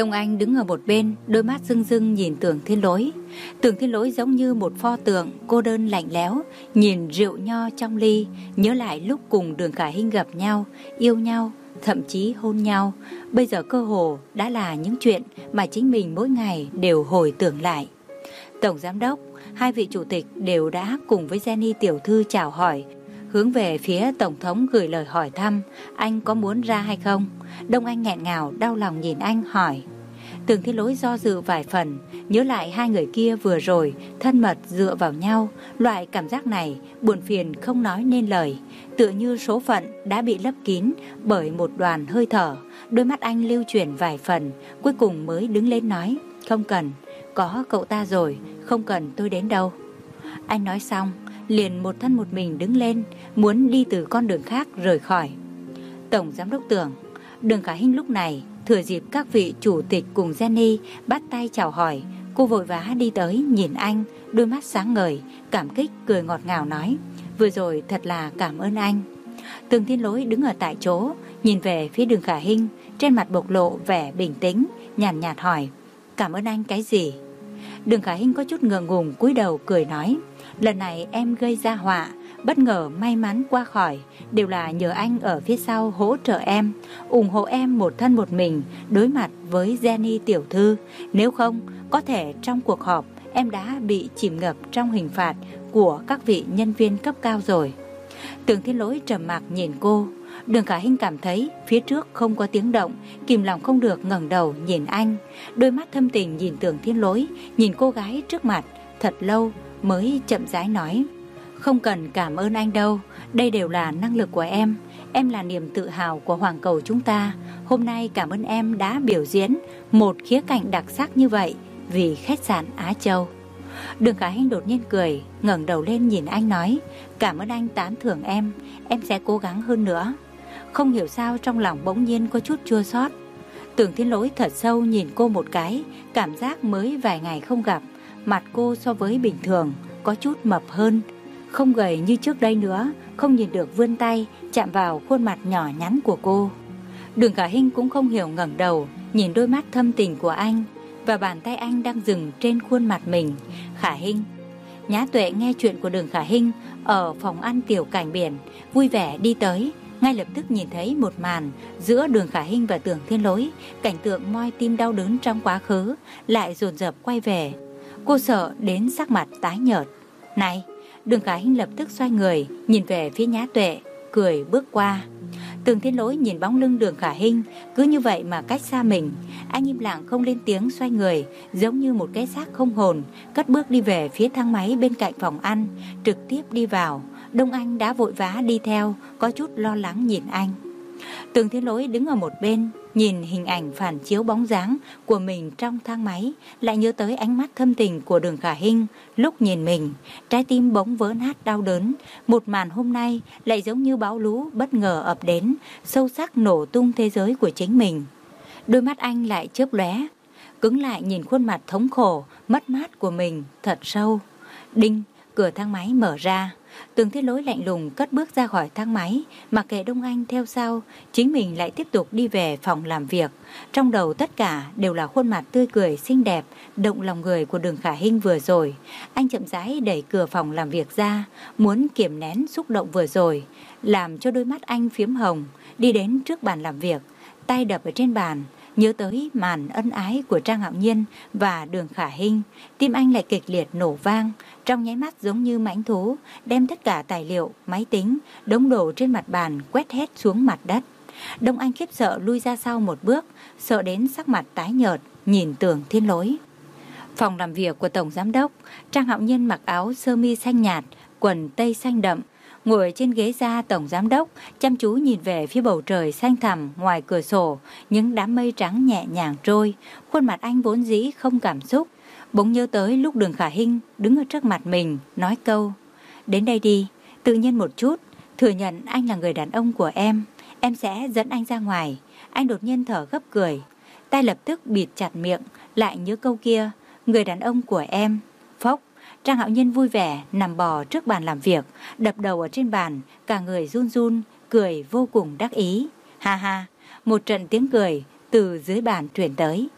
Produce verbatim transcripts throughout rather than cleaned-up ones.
Đông Anh đứng ở một bên, đôi mắt rưng rưng nhìn Tưởng Thiên Lỗi. Tưởng Thiên Lỗi giống như một pho tượng cô đơn lạnh lẽo, nhìn rượu nho trong ly, nhớ lại lúc cùng Đường Khả Hinh gặp nhau, yêu nhau, thậm chí hôn nhau. Bây giờ cơ hồ đã là những chuyện mà chính mình mỗi ngày đều hồi tưởng lại. Tổng giám đốc, hai vị chủ tịch đều đã cùng với Jenny tiểu thư chào hỏi, hướng về phía Tổng thống gửi lời hỏi thăm, anh có muốn ra hay không? Đông Anh nghẹn ngào đau lòng nhìn anh hỏi. Tưởng Thiên Lỗi do dự vài phần, nhớ lại hai người kia vừa rồi thân mật dựa vào nhau, loại cảm giác này buồn phiền không nói nên lời, tựa như số phận đã bị lấp kín bởi một đoàn hơi thở. Đôi mắt anh lưu chuyển vài phần, cuối cùng mới đứng lên nói, không cần, có cậu ta rồi, không cần tôi đến đâu. Anh nói xong liền một thân một mình đứng lên, muốn đi từ con đường khác rời khỏi. Tổng giám đốc Tưởng, Đường Khả Hinh lúc này thừa dịp các vị chủ tịch cùng Jenny bắt tay chào hỏi, cô vội vã đi tới nhìn anh, đôi mắt sáng ngời, cảm kích cười ngọt ngào nói, vừa rồi thật là cảm ơn anh. Tưởng Thiên Lỗi đứng ở tại chỗ, nhìn về phía Đường Khả Hinh, trên mặt bộc lộ vẻ bình tĩnh, nhàn nhạt, nhạt hỏi, cảm ơn anh cái gì? Đường Khả Hinh có chút ngượng ngùng cúi đầu cười nói, lần này em gây ra họa, bất ngờ may mắn qua khỏi, đều là nhờ anh ở phía sau hỗ trợ em, ủng hộ em một thân một mình đối mặt với Jenny tiểu thư. Nếu không, có thể trong cuộc họp em đã bị chìm ngập trong hình phạt của các vị nhân viên cấp cao rồi. Tưởng Thiên Lỗi trầm mặc nhìn cô. Đường Khả Hinh cảm thấy phía trước không có tiếng động, kìm lòng không được ngẩng đầu nhìn anh, đôi mắt thâm tình nhìn Tưởng Thiên Lỗi, nhìn cô gái trước mặt thật lâu mới chậm rãi nói, không cần cảm ơn anh đâu, đây đều là năng lực của em, em là niềm tự hào của Hoàng Cầu chúng ta. Hôm nay cảm ơn em đã biểu diễn một khía cạnh đặc sắc như vậy vì khách sạn Á Châu. Đường Khả Hinh đột nhiên cười, ngẩng đầu lên nhìn anh nói, cảm ơn anh tán thưởng em, em sẽ cố gắng hơn nữa. Không hiểu sao trong lòng bỗng nhiên có chút chua xót. Tưởng Thiên Lỗi thật sâu nhìn cô một cái, cảm giác mới vài ngày không gặp, mặt cô so với bình thường có chút mập hơn, không gầy như trước đây nữa, không nhìn được vươn tay chạm vào khuôn mặt nhỏ nhắn của cô. Đường Khả Hinh cũng không hiểu ngẩng đầu nhìn đôi mắt thâm tình của anh, và bàn tay anh đang dừng trên khuôn mặt mình. Khả Hinh. Nhã Tuệ nghe chuyện của Đường Khả Hinh ở phòng ăn tiểu cảnh biển, vui vẻ đi tới, ngay lập tức nhìn thấy một màn giữa Đường Khả Hinh và Tưởng Thiên Lỗi, cảnh tượng moi tim đau đớn trong quá khứ lại dồn dập quay về. Cô sợ đến sắc mặt tái nhợt. Này! Đường Khả Hinh lập tức xoay người nhìn về phía Nhã Tuệ, cười bước qua. Tưởng Thiên Lỗi nhìn bóng lưng Đường Khả Hinh cứ như vậy mà cách xa mình, anh im lặng không lên tiếng, xoay người giống như một cái xác không hồn, cất bước đi về phía thang máy bên cạnh phòng ăn, trực tiếp đi vào. Đông Anh đã vội vã đi theo, có chút lo lắng nhìn anh. Tưởng Thiên Lỗi đứng ở một bên, nhìn hình ảnh phản chiếu bóng dáng của mình trong thang máy, lại nhớ tới ánh mắt thâm tình của Đường Khả Hinh lúc nhìn mình, trái tim bỗng vỡ nát đau đớn. Một màn hôm nay lại giống như bão lũ bất ngờ ập đến, sâu sắc nổ tung thế giới của chính mình. Đôi mắt anh lại chớp lóe, cứng lại nhìn khuôn mặt thống khổ, mất mát của mình thật sâu. Đinh, cửa thang máy mở ra. Tưởng Thiên Lỗi lạnh lùng cất bước ra khỏi thang máy, mặc kệ Đông Anh theo sau, chính mình lại tiếp tục đi về phòng làm việc. Trong đầu tất cả đều là khuôn mặt tươi cười xinh đẹp, động lòng người của Đường Khả Hinh vừa rồi. Anh chậm rãi đẩy cửa phòng làm việc ra, muốn kiềm nén xúc động vừa rồi, làm cho đôi mắt anh phiếm hồng, đi đến trước bàn làm việc, tay đập ở trên bàn. Nhớ tới màn ân ái của Trang Hạo Nhiên và Đường Khả Hinh, tim anh lại kịch liệt nổ vang, trong nháy mắt giống như mãnh thú, đem tất cả tài liệu, máy tính, đống đồ trên mặt bàn quét hết xuống mặt đất. Đông Anh khiếp sợ lui ra sau một bước, sợ đến sắc mặt tái nhợt, nhìn Tưởng Thiên Lỗi. Phòng làm việc của Tổng Giám đốc, Trang Hạo Nhiên mặc áo sơ mi xanh nhạt, quần tây xanh đậm, ngồi trên ghế da Tổng Giám đốc, chăm chú nhìn về phía bầu trời xanh thẳm ngoài cửa sổ, những đám mây trắng nhẹ nhàng trôi. Khuôn mặt anh vốn dĩ không cảm xúc, bỗng nhớ tới lúc Đường Khả Hinh đứng ở trước mặt mình, nói câu, đến đây đi, tự nhiên một chút, thừa nhận anh là người đàn ông của em, em sẽ dẫn anh ra ngoài. Anh đột nhiên thở gấp cười, tay lập tức bịt chặt miệng, lại nhớ câu kia, người đàn ông của em. Phốc. Trang Hạo Nhiên vui vẻ nằm bò trước bàn làm việc, đập đầu ở trên bàn, cả người run run, cười vô cùng đắc ý. Ha ha, một trận tiếng cười từ dưới bàn truyền tới.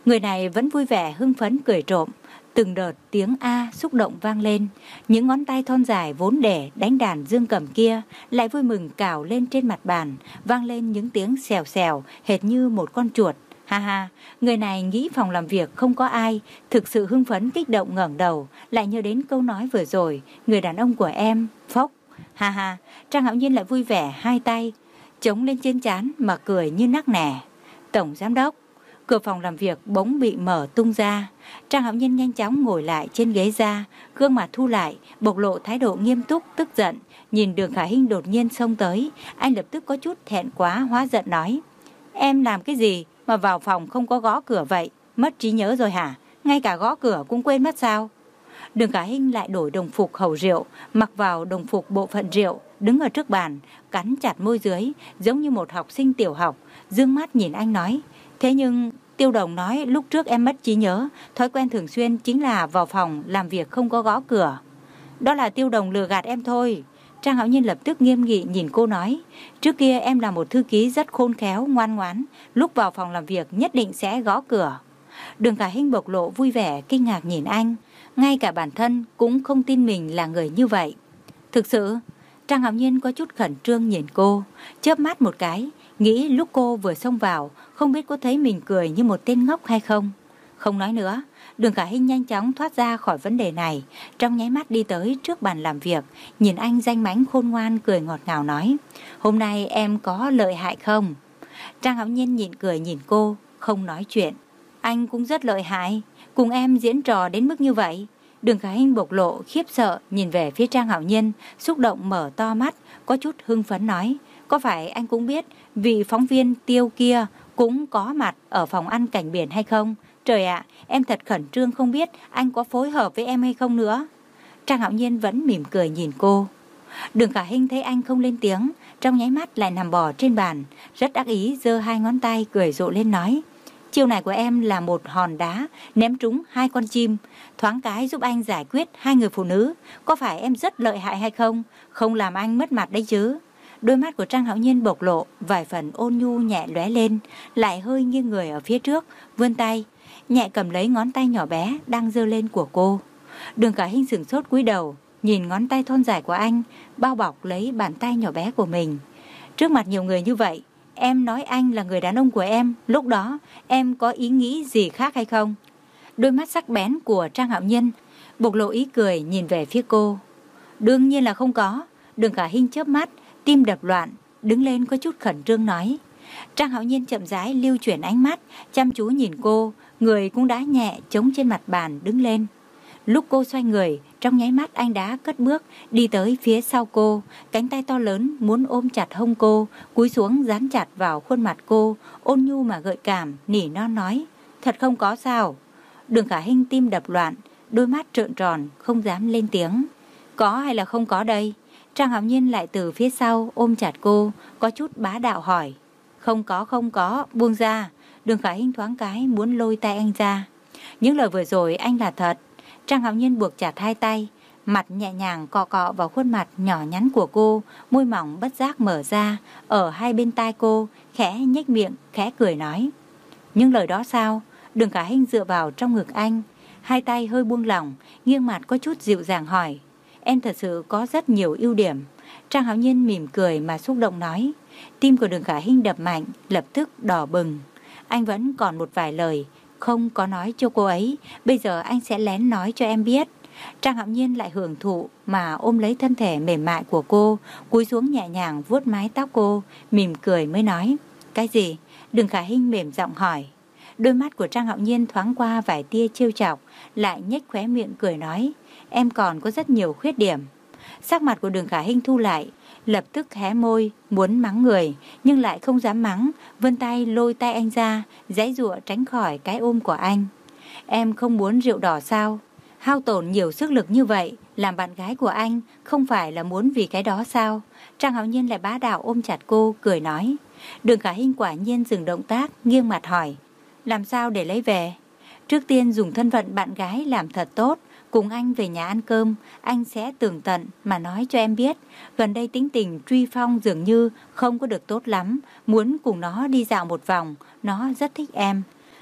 Người này vẫn vui vẻ hưng phấn cười trộm. Từng đợt tiếng a xúc động vang lên. Những ngón tay thon dài vốn để đánh đàn dương cầm kia lại vui mừng cào lên trên mặt bàn, vang lên những tiếng xèo xèo hệt như một con chuột. Ha ha, người này nghĩ phòng làm việc không có ai, thực sự hưng phấn kích động ngẩng đầu, lại nhớ đến câu nói vừa rồi, người đàn ông của em, phốc. Ha ha, Trang Hạo Nhiên lại vui vẻ hai tay chống lên trên trán mà cười như nắc nẻ. Tổng giám đốc. Cửa phòng làm việc bỗng bị mở tung ra. Trang Hạo Nhiên nhanh chóng ngồi lại trên ghế ra, gương mặt thu lại, bộc lộ thái độ nghiêm túc tức giận. Nhìn Đường Khả Hinh đột nhiên xông tới, anh lập tức có chút thẹn quá hóa giận nói: Em làm cái gì mà vào phòng không có gõ cửa vậy? Mất trí nhớ rồi hả? Ngay cả gõ cửa cũng quên mất sao? Đường Khả Hinh lại đổi đồng phục hầu rượu, mặc vào đồng phục bộ phận rượu, đứng ở trước bàn, cắn chặt môi dưới, giống như một học sinh tiểu học, dương mắt nhìn anh nói: Thế nhưng Tiêu Đồng nói lúc trước em mất trí nhớ, thói quen thường xuyên chính là vào phòng làm việc không có gõ cửa. Đó là Tiêu Đồng lừa gạt em thôi. Trang Hạo Nhiên lập tức nghiêm nghị nhìn cô nói: Trước kia em là một thư ký rất khôn khéo, ngoan ngoãn, lúc vào phòng làm việc nhất định sẽ gõ cửa. Đường Khả Hinh bộc lộ vui vẻ kinh ngạc nhìn anh, ngay cả bản thân cũng không tin mình là người như vậy. Thực sự? Trang Hạo Nhiên có chút khẩn trương nhìn cô, chớp mắt một cái, nghĩ lúc cô vừa xông vào, không biết có thấy mình cười như một tên ngốc hay không. Không nói nữa, Đường Khả Hinh nhanh chóng thoát ra khỏi vấn đề này, trong nháy mắt đi tới trước bàn làm việc, nhìn anh danh mãnh khôn ngoan cười ngọt ngào nói: Hôm nay em có lợi hại không? Trang Hạo Nhiên nhịn cười nhìn cô, không nói chuyện. Anh cũng rất lợi hại, cùng em diễn trò đến mức như vậy. Đường Khả Hinh bộc lộ khiếp sợ nhìn về phía Trang Hạo Nhiên, xúc động mở to mắt, có chút hưng phấn nói: Có phải anh cũng biết vị phóng viên Tiêu kia cũng có mặt ở phòng ăn cảnh biển hay không? Trời ạ, em thật khẩn trương không biết anh có phối hợp với em hay không nữa. Trang Hạo Nhiên vẫn mỉm cười nhìn cô. Đường Khả Hinh thấy anh không lên tiếng, trong nháy mắt lại nằm bò trên bàn, rất đắc ý giơ hai ngón tay cười rộ lên nói: Chiêu này của em là một hòn đá ném trúng hai con chim, thoáng cái giúp anh giải quyết hai người phụ nữ. Có phải em rất lợi hại hay không? Không làm anh mất mặt đấy chứ. Đôi mắt của Trang Hạo Nhiên bộc lộ vài phần ôn nhu nhẹ lóe lên, lại hơi nghiêng người ở phía trước, vươn tay nhẹ cầm lấy ngón tay nhỏ bé đang giơ lên của cô. Đường Khả Hinh sửng sốt cúi đầu, nhìn ngón tay thon dài của anh bao bọc lấy bàn tay nhỏ bé của mình. Trước mặt nhiều người như vậy, em nói anh là người đàn ông của em, lúc đó em có ý nghĩ gì khác hay không? Đôi mắt sắc bén của Trang Hạo Nhiên bộc lộ ý cười nhìn về phía cô. Đương nhiên là không có. Đường Khả Hinh chớp mắt, tim đập loạn, đứng lên có chút khẩn trương nói. Trang Hạo Nhiên chậm rãi lưu chuyển ánh mắt, chăm chú nhìn cô, người cũng đã nhẹ chống trên mặt bàn đứng lên. Lúc cô xoay người, trong nháy mắt anh đã cất bước đi tới phía sau cô, cánh tay to lớn muốn ôm chặt hông cô, cúi xuống dán chặt vào khuôn mặt cô, ôn nhu mà gợi cảm, nỉ non nói: Thật không có sao? Đường Khả Hinh tim đập loạn, đôi mắt trợn tròn, không dám lên tiếng. Có hay là không có đây? Trang Hạo Nhiên lại từ phía sau ôm chặt cô, có chút bá đạo hỏi. Không có không có, buông ra. Đường Khả Hinh thoáng cái muốn lôi tay anh ra. Những lời vừa rồi anh là thật. Trang Hạo Nhiên buộc chặt hai tay, mặt nhẹ nhàng cọ cọ vào khuôn mặt nhỏ nhắn của cô, môi mỏng bất giác mở ra, ở hai bên tai cô, khẽ nhếch miệng, khẽ cười nói. Nhưng lời đó sao? Đường Khả Hinh dựa vào trong ngực anh, hai tay hơi buông lỏng, nghiêng mặt có chút dịu dàng hỏi. Em thật sự có rất nhiều ưu điểm. Trang Hạo Nhiên mỉm cười mà xúc động nói. Tim của Đường Khả Hinh đập mạnh, lập tức đỏ bừng. Anh vẫn còn một vài lời không có nói cho cô ấy, bây giờ anh sẽ lén nói cho em biết. Trang Hạo Nhiên lại hưởng thụ mà ôm lấy thân thể mềm mại của cô, cúi xuống nhẹ nhàng vuốt mái tóc cô, mỉm cười mới nói. Cái gì? Đường Khả Hinh mềm giọng hỏi. Đôi mắt của Trang Hạo Nhiên thoáng qua vài tia trêu chọc, lại nhếch khóe miệng cười nói. Em còn có rất nhiều khuyết điểm. Sắc mặt của Đường Khả Hinh thu lại, lập tức hé môi muốn mắng người, nhưng lại không dám mắng, vươn tay lôi tay anh ra, giãy giụa tránh khỏi cái ôm của anh. Em không muốn rượu đỏ sao? Hao tổn nhiều sức lực như vậy, làm bạn gái của anh không phải là muốn vì cái đó sao? Trang Hạo Nhiên lại bá đạo ôm chặt cô, cười nói. Đường Khả Hinh quả nhiên dừng động tác, nghiêng mặt hỏi. Làm sao để lấy về? Trước tiên dùng thân phận bạn gái làm thật tốt, cùng anh về nhà ăn cơm, anh sẽ tường tận mà nói cho em biết. Gần đây tính tình Truy Phong dường như không có được tốt lắm, muốn cùng nó đi dạo một vòng, nó rất thích em.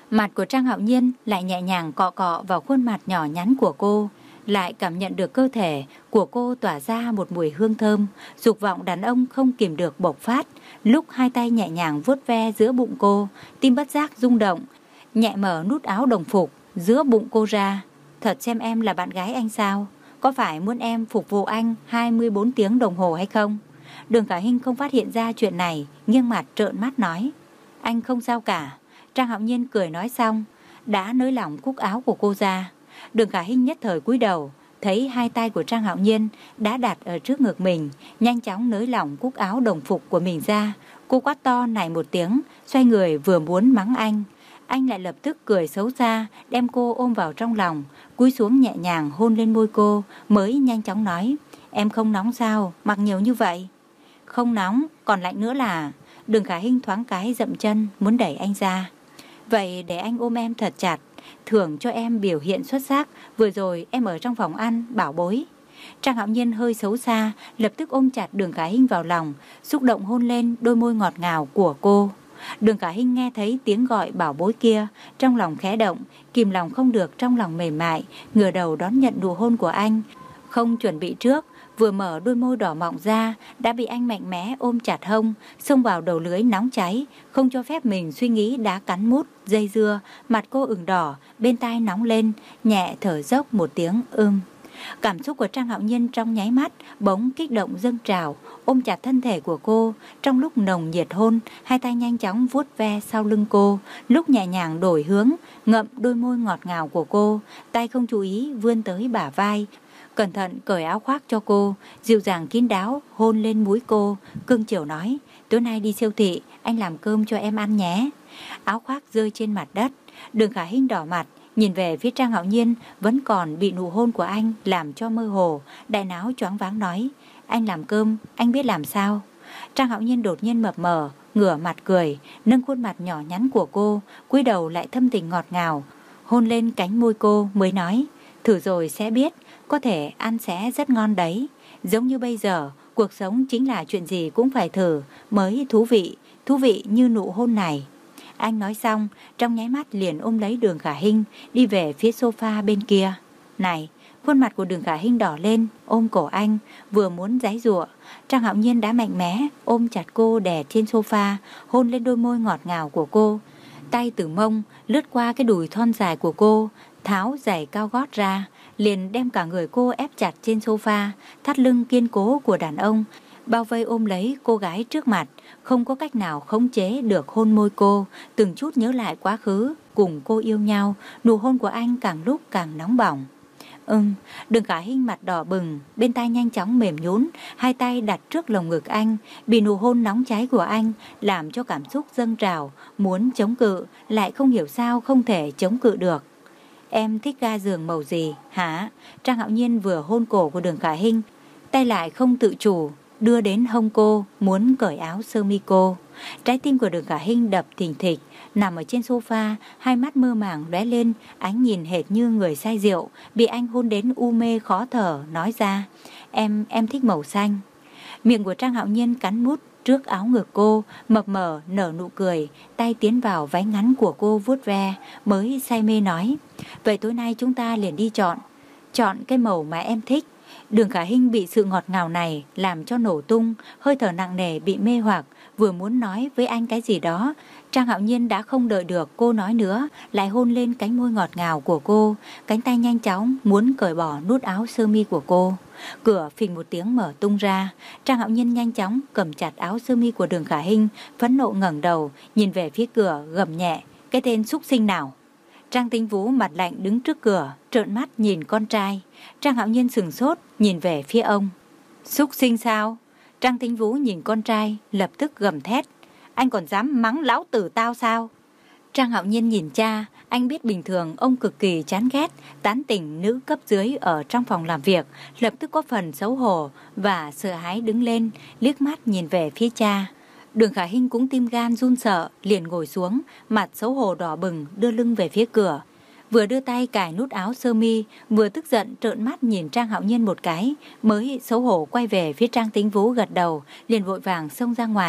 Mặt của Trang Hạo Nhiên lại nhẹ nhàng cọ cọ vào khuôn mặt nhỏ nhắn của cô, lại cảm nhận được cơ thể của cô tỏa ra một mùi hương thơm, dục vọng đàn ông không kìm được bộc phát. Lúc hai tay nhẹ nhàng vuốt ve giữa bụng cô, tim bất giác rung động, nhẹ mở nút áo đồng phục giữa bụng cô ra. Thật xem em là bạn gái anh sao? Có phải muốn em phục vụ anh hai mươi bốn tiếng đồng hồ hay không? Đường Khả Hinh không phát hiện ra chuyện này, nghiêng mặt trợn mắt nói: Anh không sao cả. Trang Hạo Nhiên cười nói xong, đã nới lỏng cúc áo của cô ra. Đường Khả Hinh nhất thời cúi đầu, thấy hai tay của Trang Hạo Nhiên đã đặt ở trước ngực mình, nhanh chóng nới lỏng cúc áo đồng phục của mình ra. Cô quát to này một tiếng, xoay người vừa muốn mắng anh. Anh lại lập tức cười xấu xa, đem cô ôm vào trong lòng, cúi xuống nhẹ nhàng hôn lên môi cô, mới nhanh chóng nói: Em không nóng sao, mặc nhiều như vậy? Không nóng, còn lạnh nữa là... Đường Khả Hinh thoáng cái dậm chân, muốn đẩy anh ra. Vậy để anh ôm em thật chặt, thưởng cho em biểu hiện xuất sắc vừa rồi em ở trong phòng ăn, bảo bối. Trang Hạo Nhiên hơi xấu xa, lập tức ôm chặt Đường Khả Hinh vào lòng, xúc động hôn lên đôi môi ngọt ngào của cô. Đường Khả Hinh nghe thấy tiếng gọi bảo bối kia, trong lòng khẽ động, kìm lòng không được trong lòng mềm mại, ngửa đầu đón nhận nụ hôn của anh. Không chuẩn bị trước, vừa mở đôi môi đỏ mọng ra, đã bị anh mạnh mẽ ôm chặt hông, xông vào đầu lưới nóng cháy, không cho phép mình suy nghĩ đá cắn mút, dây dưa. Mặt cô ửng đỏ, bên tai nóng lên, nhẹ thở dốc một tiếng ưm. Cảm xúc của Trang Hạo Nhiên trong nháy mắt bỗng kích động dâng trào, ôm chặt thân thể của cô. Trong lúc nồng nhiệt hôn, hai tay nhanh chóng vuốt ve sau lưng cô, lúc nhẹ nhàng đổi hướng, ngậm đôi môi ngọt ngào của cô, tay không chú ý vươn tới bả vai, cẩn thận cởi áo khoác cho cô, dịu dàng kín đáo hôn lên mũi cô, cưng chiều nói: Tối nay đi siêu thị, anh làm cơm cho em ăn nhé. Áo khoác rơi trên mặt đất. Đường Khả Hinh đỏ mặt, nhìn về phía Trang Hạo Nhiên vẫn còn bị nụ hôn của anh làm cho mơ hồ, đại náo choáng váng nói: Anh làm cơm, anh biết làm sao? Trang Hạo Nhiên đột nhiên mập mờ, ngửa mặt cười, nâng khuôn mặt nhỏ nhắn của cô, cúi đầu lại thâm tình ngọt ngào, hôn lên cánh môi cô mới nói: Thử rồi sẽ biết, có thể ăn sẽ rất ngon đấy. Giống như bây giờ, cuộc sống chính là chuyện gì cũng phải thử mới thú vị, thú vị như nụ hôn này. Anh nói xong, trong nháy mắt liền ôm lấy Đường Khả Hinh, đi về phía sofa bên kia. Này, khuôn mặt của Đường Khả Hinh đỏ lên, ôm cổ anh, vừa muốn giãy giụa. Trang Hạo Nhiên đã mạnh mẽ ôm chặt cô đè trên sofa, hôn lên đôi môi ngọt ngào của cô. Tay từ mông lướt qua cái đùi thon dài của cô, tháo giày cao gót ra, liền đem cả người cô ép chặt trên sofa. Thắt lưng kiên cố của đàn ông bao vây ôm lấy cô gái trước mặt, không có cách nào khống chế được hôn môi cô, từng chút nhớ lại quá khứ cùng cô yêu nhau. Nụ hôn của anh càng lúc càng nóng bỏng. Ừm, Đường Khả Hinh mặt đỏ bừng, bên tai nhanh chóng mềm nhũn, hai tay đặt trước lồng ngực anh, bị nụ hôn nóng cháy của anh làm cho cảm xúc dâng trào, muốn chống cự lại không hiểu sao không thể chống cự được. Em thích ga giường màu gì hả? Trang Hạo Nhiên vừa hôn cổ của Đường Khả Hinh, tay lại không tự chủ đưa đến hông cô, muốn cởi áo sơ mi cô. Trái tim của Đường Khả Hinh đập thình thịch, nằm ở trên sofa, hai mắt mơ màng lóe lên, ánh nhìn hệt như người say rượu, bị anh hôn đến u mê khó thở, nói ra: Em, em thích màu xanh. Miệng của Trang Hạo Nhiên cắn mút trước áo ngực cô, mập mờ nở nụ cười, tay tiến vào váy ngắn của cô vuốt ve, mới say mê nói: Vậy tối nay chúng ta liền đi chọn, chọn cái màu mà em thích. Đường Khả Hinh bị sự ngọt ngào này làm cho nổ tung, hơi thở nặng nề bị mê hoặc, vừa muốn nói với anh cái gì đó. Trang Hạo Nhiên đã không đợi được cô nói nữa, lại hôn lên cánh môi ngọt ngào của cô, cánh tay nhanh chóng muốn cởi bỏ nút áo sơ mi của cô. Cửa phình một tiếng mở tung ra, Trang Hạo Nhiên nhanh chóng cầm chặt áo sơ mi của Đường Khả Hinh, phẫn nộ ngẩng đầu nhìn về phía cửa, gầm nhẹ: Cái tên xúc sinh nào? Trang Tĩnh Vũ mặt lạnh đứng trước cửa, trợn mắt nhìn con trai. Trang Hạo Nhiên sừng sốt nhìn về phía ông. Xúc sinh sao? Trang Tĩnh Vũ nhìn con trai, lập tức gầm thét: Anh còn dám mắng lão tử tao sao? Trang Hạo Nhiên nhìn cha, anh biết bình thường ông cực kỳ chán ghét tán tỉnh nữ cấp dưới ở trong phòng làm việc, lập tức có phần xấu hổ và sợ hãi đứng lên, liếc mắt nhìn về phía cha. Đường Khả Hinh cũng tim gan run sợ, liền ngồi xuống, mặt xấu hổ đỏ bừng, đưa lưng về phía cửa. Vừa đưa tay cài nút áo sơ mi, vừa tức giận trợn mắt nhìn Trang Hạo Nhiên một cái, mới xấu hổ quay về phía Trang Tĩnh Vũ gật đầu, liền vội vàng xông ra ngoài.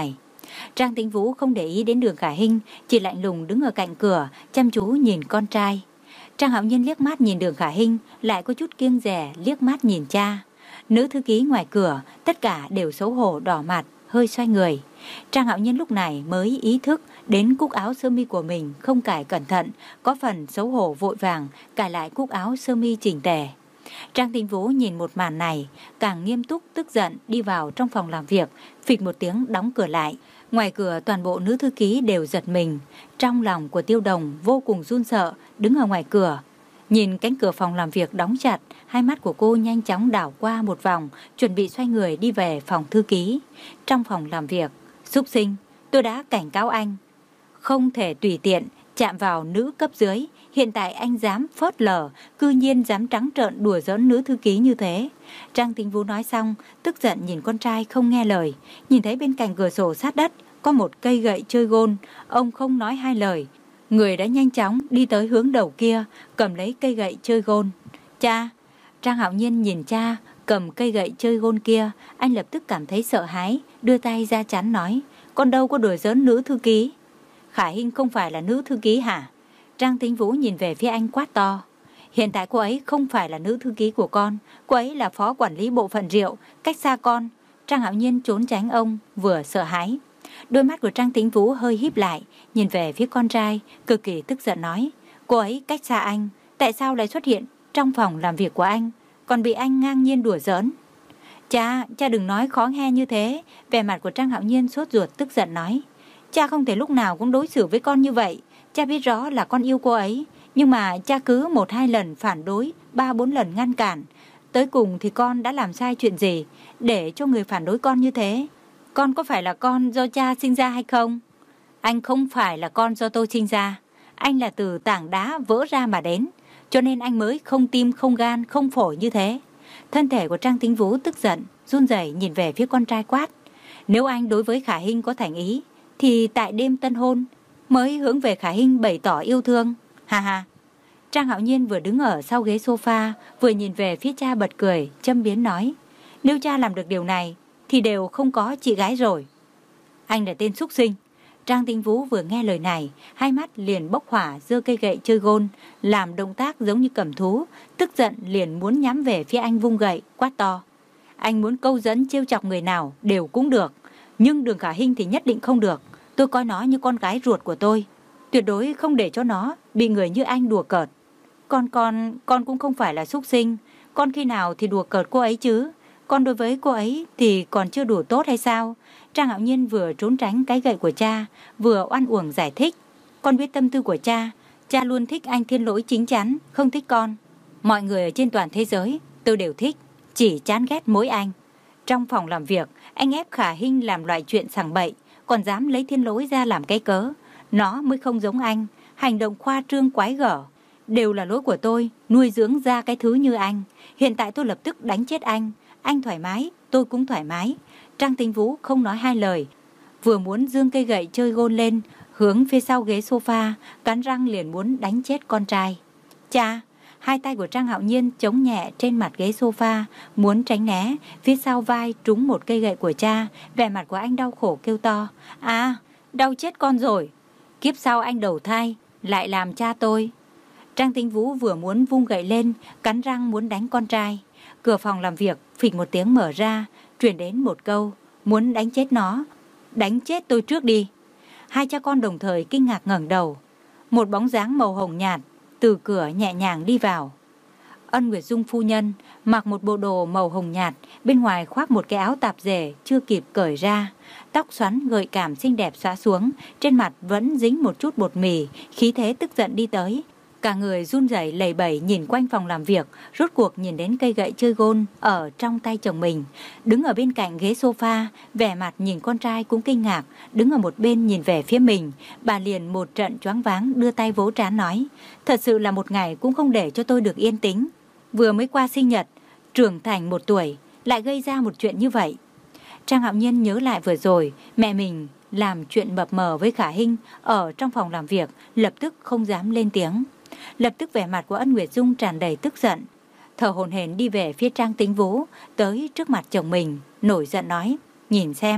Trang Tĩnh Vũ không để ý đến Đường Khả Hinh, chỉ lạnh lùng đứng ở cạnh cửa, chăm chú nhìn con trai. Trang Hạo Nhiên liếc mắt nhìn Đường Khả Hinh, lại có chút kiêng dè liếc mắt nhìn cha. Nữ thư ký ngoài cửa, tất cả đều xấu hổ đỏ mặt, hơi xoay người. Trang Hạo Nhiên lúc này mới ý thức đến cúc áo sơ mi của mình không cài cẩn thận, có phần xấu hổ vội vàng cài lại cúc áo sơ mi chỉnh tề. Trang Tĩnh Vũ nhìn một màn này, càng nghiêm túc tức giận đi vào trong phòng làm việc, phịch một tiếng đóng cửa lại. Ngoài cửa toàn bộ nữ thư ký đều giật mình, trong lòng của Tiêu Đồng vô cùng run sợ, đứng ở ngoài cửa. Nhìn cánh cửa phòng làm việc đóng chặt, hai mắt của cô nhanh chóng đảo qua một vòng, chuẩn bị xoay người đi về phòng thư ký. Trong phòng làm việc, xúc sinh, tôi đã cảnh cáo anh, không thể tùy tiện chạm vào nữ cấp dưới. Hiện tại anh dám phớt lờ, cư nhiên dám trắng trợn đùa giỡn nữ thư ký như thế. Trang Tĩnh Vũ nói xong, tức giận nhìn con trai không nghe lời. Nhìn thấy bên cạnh cửa sổ sát đất có một cây gậy chơi gôn, ông không nói hai lời, người đã nhanh chóng đi tới hướng đầu kia, cầm lấy cây gậy chơi gôn. Cha! Trang Hạo Nhiên nhìn cha cầm cây gậy chơi gôn kia, anh lập tức cảm thấy sợ hãi, đưa tay ra chắn nói, con đâu có đùa giỡn nữ thư ký. Khả Hinh không phải là nữ thư ký hả? Trang Tĩnh Vũ nhìn về phía anh quát to. Hiện tại cô ấy không phải là nữ thư ký của con, cô ấy là phó quản lý bộ phận rượu, cách xa con. Trang Hạo Nhiên trốn tránh ông, vừa sợ hãi. Đôi mắt của Trang Tĩnh Vũ hơi híp lại, nhìn về phía con trai, cực kỳ tức giận nói, cô ấy cách xa anh, tại sao lại xuất hiện trong phòng làm việc của anh, còn bị anh ngang nhiên đùa giỡn. Cha, cha đừng nói khó nghe như thế. Vẻ mặt của Trang Hạo Nhiên sốt ruột tức giận nói, cha không thể lúc nào cũng đối xử với con như vậy. Cha biết rõ là con yêu cô ấy, nhưng mà cha cứ một hai lần phản đối, ba bốn lần ngăn cản. Tới cùng thì con đã làm sai chuyện gì để cho người phản đối con như thế? Con có phải là con do cha sinh ra hay không? Anh không phải là con do tôi sinh ra. Anh là từ tảng đá vỡ ra mà đến, cho nên anh mới không tim, không gan, không phổi như thế. Thân thể của Trang Tĩnh Vũ tức giận, run rẩy nhìn về phía con trai quát. Nếu anh đối với Khả Hinh có thành ý, thì tại đêm tân hôn mới hướng về Khả Hinh bày tỏ yêu thương. Ha ha. Trang Hạo Nhiên vừa đứng ở sau ghế sofa, vừa nhìn về phía cha bật cười, châm biếm nói, nếu cha làm được điều này thì đều không có chị gái rồi. Anh là tên xúc sinh. Trang Tĩnh Vũ vừa nghe lời này, hai mắt liền bốc hỏa, giơ cây gậy chơi gôn, làm động tác giống như cầm thú, tức giận liền muốn nhắm về phía anh, vung gậy quát to. Anh muốn câu dẫn trêu chọc người nào đều cũng được, nhưng Đường Khả Hinh thì nhất định không được. Tôi coi nó như con gái ruột của tôi, tuyệt đối không để cho nó bị người như anh đùa cợt. Con con, con cũng không phải là xúc sinh, con khi nào thì đùa cợt cô ấy chứ? Con đối với cô ấy thì còn chưa đủ tốt hay sao? Trang Hạo Nhiên vừa trốn tránh cái gậy của cha, vừa oan uổng giải thích. Con biết tâm tư của cha, cha luôn thích anh Thiên Lỗi chính chắn, không thích con. Mọi người ở trên toàn thế giới tôi đều thích, chỉ chán ghét mỗi anh. Trong phòng làm việc, anh ép Khả Hinh làm loại chuyện sằng bậy, còn dám lấy Thiên Lỗi ra làm cái cớ. Nó mới không giống anh, hành động khoa trương quái gở. Đều là lỗi của tôi, nuôi dưỡng ra cái thứ như anh. Hiện tại tôi lập tức đánh chết anh. Anh thoải mái, tôi cũng thoải mái. Trang Tĩnh Vũ không nói hai lời, vừa muốn giương cây gậy chơi gôn lên, hướng phía sau ghế sofa, cắn răng liền muốn đánh chết con trai. Cha! Hai tay của Trang Hạo Nhiên chống nhẹ trên mặt ghế sofa, muốn tránh né, phía sau vai trúng một cây gậy của cha. Vẻ mặt của anh đau khổ kêu to, à, đau chết con rồi. Kiếp sau anh đầu thai lại làm cha tôi. Trang Tĩnh Vũ vừa muốn vung gậy lên, cắn răng muốn đánh con trai. Cửa phòng làm việc phịch một tiếng mở ra, truyền đến một câu, muốn đánh chết nó, đánh chết tôi trước đi. Hai cha con đồng thời kinh ngạc ngẩng đầu. Một bóng dáng màu hồng nhạt từ cửa nhẹ nhàng đi vào. Ân Nguyệt Dung phu nhân mặc một bộ đồ màu hồng nhạt, bên ngoài khoác một cái áo tạp dề chưa kịp cởi ra, tóc xoắn gợi cảm xinh đẹp xõa xuống, trên mặt vẫn dính một chút bột mì, khí thế tức giận đi tới. Cả người run rẩy lẩy bẩy nhìn quanh phòng làm việc, rốt cuộc nhìn đến cây gậy chơi gôn ở trong tay chồng mình. Đứng ở bên cạnh ghế sofa, vẻ mặt nhìn con trai cũng kinh ngạc, đứng ở một bên nhìn về phía mình. Bà liền một trận choáng váng đưa tay vỗ trán nói, thật sự là một ngày cũng không để cho tôi được yên tĩnh. Vừa mới qua sinh nhật, trưởng thành một tuổi, lại gây ra một chuyện như vậy. Trang Hạo Nhiên nhớ lại vừa rồi, mẹ mình làm chuyện mập mờ với Khả Hinh ở trong phòng làm việc, lập tức không dám lên tiếng. Lập tức vẻ mặt của Ân Nguyệt Dung tràn đầy tức giận, thở hổn hển đi về phía Trang Tĩnh Vũ, tới trước mặt chồng mình, nổi giận nói, nhìn xem,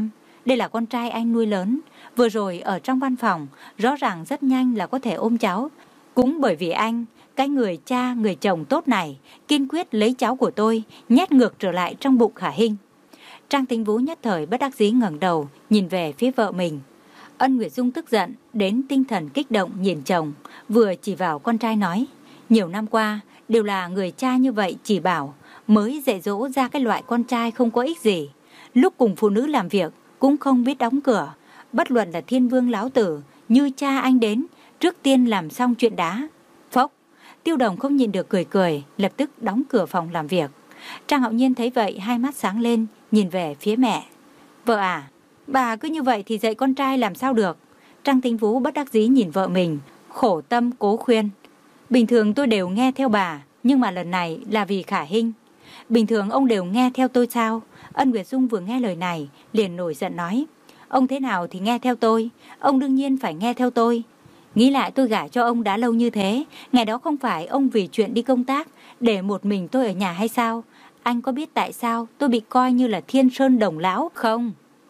Đây là con trai anh nuôi lớn. Vừa rồi ở trong văn phòng, rõ ràng rất nhanh là có thể ôm cháu. Cũng bởi vì anh, cái người cha, người chồng tốt này, kiên quyết lấy cháu của tôi, nhét ngược trở lại trong bụng Khả Hinh. Trang Tĩnh Vũ nhất thời bất đắc dĩ ngẩng đầu, nhìn về phía vợ mình. Ân Nguyệt Dung tức giận, đến tinh thần kích động nhìn chồng, vừa chỉ vào con trai nói. Nhiều năm qua, đều là người cha như vậy chỉ bảo, mới dạy dỗ ra cái loại con trai không có ích gì. Lúc cùng phụ nữ làm việc, cũng không biết đóng cửa. Bất luận là thiên vương lão tử, như cha anh đến, trước tiên làm xong chuyện đá. Phốc, Tiêu Đồng không nhịn được cười cười, lập tức đóng cửa phòng làm việc. Trang Hạo Nhiên thấy vậy, hai mắt sáng lên, nhìn về phía mẹ. Vợ à, bà cứ như vậy thì dạy con trai làm sao được? Trang Tĩnh Vũ bất đắc dĩ nhìn vợ mình, khổ tâm cố khuyên. Bình thường tôi đều nghe theo bà, nhưng mà lần này là vì Khả Hinh. Bình thường ông đều nghe theo tôi sao? Ân Nguyệt Dung vừa nghe lời này, liền nổi giận nói. Ông thế nào thì nghe theo tôi, ông đương nhiên phải nghe theo tôi. Nghĩ lại tôi gả cho ông đã lâu như thế, ngày đó không phải ông vì chuyện đi công tác, để một mình tôi ở nhà hay sao? Anh có biết tại sao tôi bị coi như là Thiên Sơn Đồng Lão không?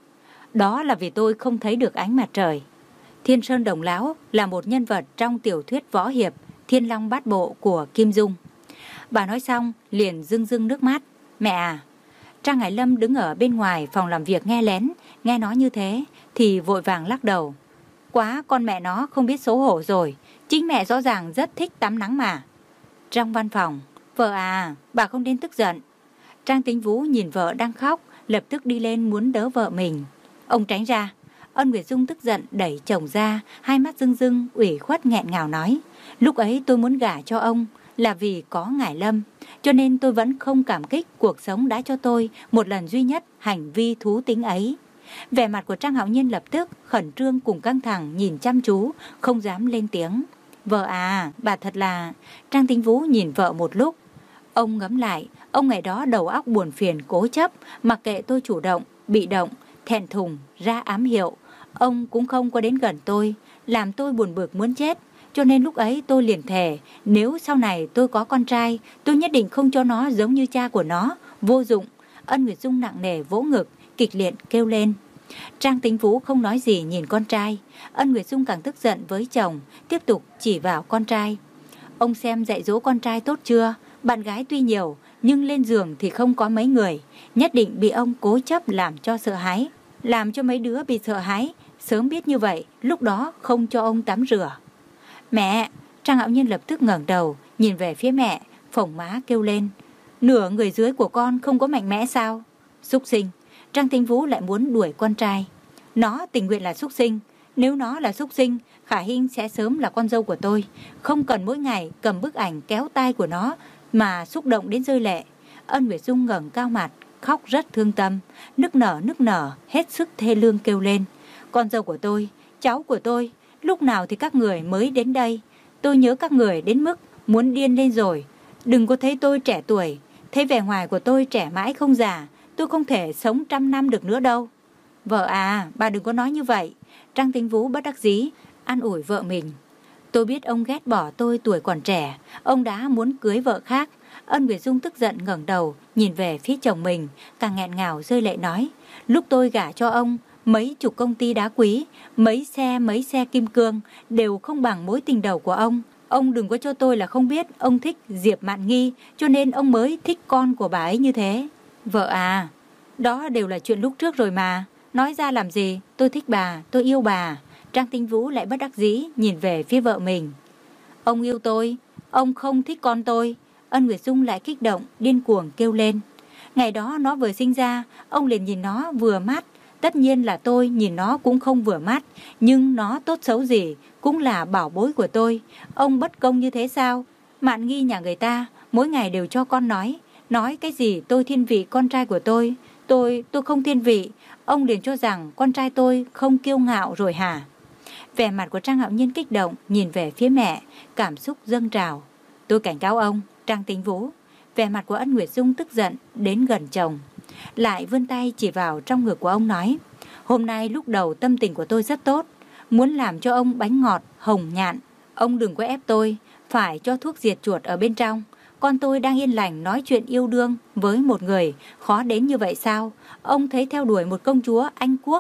Đó là vì tôi không thấy được ánh mặt trời. Thiên Sơn Đồng Lão là một nhân vật trong tiểu thuyết võ hiệp Thiên Long Bát Bộ của Kim Dung. Bà nói xong liền rưng rưng nước mắt. Mẹ à! Trang Hải Lâm đứng ở bên ngoài phòng làm việc nghe lén, nghe nói như thế thì vội vàng lắc đầu. Quá con mẹ nó không biết xấu hổ rồi, chính mẹ rõ ràng rất thích tắm nắng mà. Trong văn phòng, vợ à, bà không nên tức giận. Trang Tĩnh Vũ nhìn vợ đang khóc, lập tức đi lên muốn đỡ vợ mình. Ông tránh ra. Ân Nguyệt Dung tức giận đẩy chồng ra, hai mắt rưng rưng, ủy khuất nghẹn ngào nói. Lúc ấy tôi muốn gả cho ông là vì có Ngải Lâm, cho nên tôi vẫn không cảm kích cuộc sống đã cho tôi một lần duy nhất hành vi thú tính ấy. Vẻ mặt của Trang Hạo Nhiên lập tức khẩn trương cùng căng thẳng nhìn chăm chú, không dám lên tiếng. Vợ à, bà thật là... Trang Tĩnh Vũ nhìn vợ một lúc. Ông ngẫm lại, ông ngày đó đầu óc buồn phiền cố chấp, mặc kệ tôi chủ động, bị động, thẹn thùng, ra ám hiệu. Ông cũng không có đến gần tôi, làm tôi buồn bực muốn chết. Cho nên lúc ấy tôi liền thề, nếu sau này tôi có con trai, tôi nhất định không cho nó giống như cha của nó, vô dụng. Ân Nguyệt Dung nặng nề vỗ ngực, kịch liệt kêu lên. Trang Tĩnh Vũ không nói gì nhìn con trai. Ân Nguyệt Dung càng tức giận với chồng, tiếp tục chỉ vào con trai. Ông xem dạy dỗ con trai tốt chưa? Bạn gái tuy nhiều, nhưng lên giường thì không có mấy người. Nhất định bị ông cố chấp làm cho sợ hãi. Làm cho mấy đứa bị sợ hãi. Sớm biết như vậy, lúc đó không cho ông tắm rửa. Mẹ! Trang Hạo Nhiên lập tức ngẩng đầu, nhìn về phía mẹ, phồng má kêu lên. Nửa người dưới của con không có mạnh mẽ sao? Súc sinh! Trang Tĩnh Vũ lại muốn đuổi con trai. Nó tình nguyện là súc sinh. Nếu nó là súc sinh, Khả Hinh sẽ sớm là con dâu của tôi. Không cần mỗi ngày cầm bức ảnh kéo tai của nó mà xúc động đến rơi lệ. Ân Nguyệt Dung ngẩng cao mặt, khóc rất thương tâm, nức nở nức nở, hết sức thê lương kêu lên. Con dâu của tôi, cháu của tôi, lúc nào thì các người mới đến đây? Tôi nhớ các người đến mức muốn điên lên rồi. Đừng có thấy tôi trẻ tuổi, thấy vẻ ngoài của tôi trẻ mãi không già. Tôi không thể sống trăm năm được nữa đâu. Vợ à, bà đừng có nói như vậy. Trang Tĩnh Vũ bất đắc dĩ an ủi vợ mình. Tôi biết ông ghét bỏ tôi tuổi còn trẻ, ông đã muốn cưới vợ khác. Ân Nguyệt Dung tức giận ngẩng đầu, nhìn về phía chồng mình, càng nghẹn ngào rơi lệ nói. Lúc tôi gả cho ông, mấy chục công ty đá quý, mấy xe mấy xe kim cương đều không bằng mối tình đầu của ông. Ông đừng có cho tôi là không biết ông thích Diệp Mạn Nghi, cho nên ông mới thích con của bà ấy như thế. Vợ à, đó đều là chuyện lúc trước rồi mà. Nói ra làm gì, tôi thích bà, tôi yêu bà. Trang Tĩnh Vũ lại bất đắc dĩ nhìn về phía vợ mình. Ông yêu tôi, ông không thích con tôi. Ân Nguyệt Dung lại kích động, điên cuồng kêu lên. Ngày đó nó vừa sinh ra, ông liền nhìn nó vừa mắt. Tất nhiên là tôi nhìn nó cũng không vừa mắt, nhưng nó tốt xấu gì cũng là bảo bối của tôi. Ông bất công như thế sao? Mạn Nghi nhà người ta mỗi ngày đều cho con nói. Nói cái gì tôi thiên vị con trai của tôi. Tôi, tôi không thiên vị. Ông liền cho rằng con trai tôi không kiêu ngạo rồi hả? Vẻ mặt của Trang Hạo Nhiên kích động, nhìn về phía mẹ, cảm xúc dâng trào. Tôi cảnh cáo ông, Trang Tĩnh Vũ. Vẻ mặt của Ân Nguyệt Dung tức giận đến gần chồng, lại vươn tay chỉ vào trong ngực của ông nói. Hôm nay lúc đầu tâm tình của tôi rất tốt, muốn làm cho ông bánh ngọt, hồng nhạn. Ông đừng có ép tôi, phải cho thuốc diệt chuột ở bên trong. Con tôi đang yên lành nói chuyện yêu đương với một người, khó đến như vậy sao? Ông thấy theo đuổi một công chúa Anh Quốc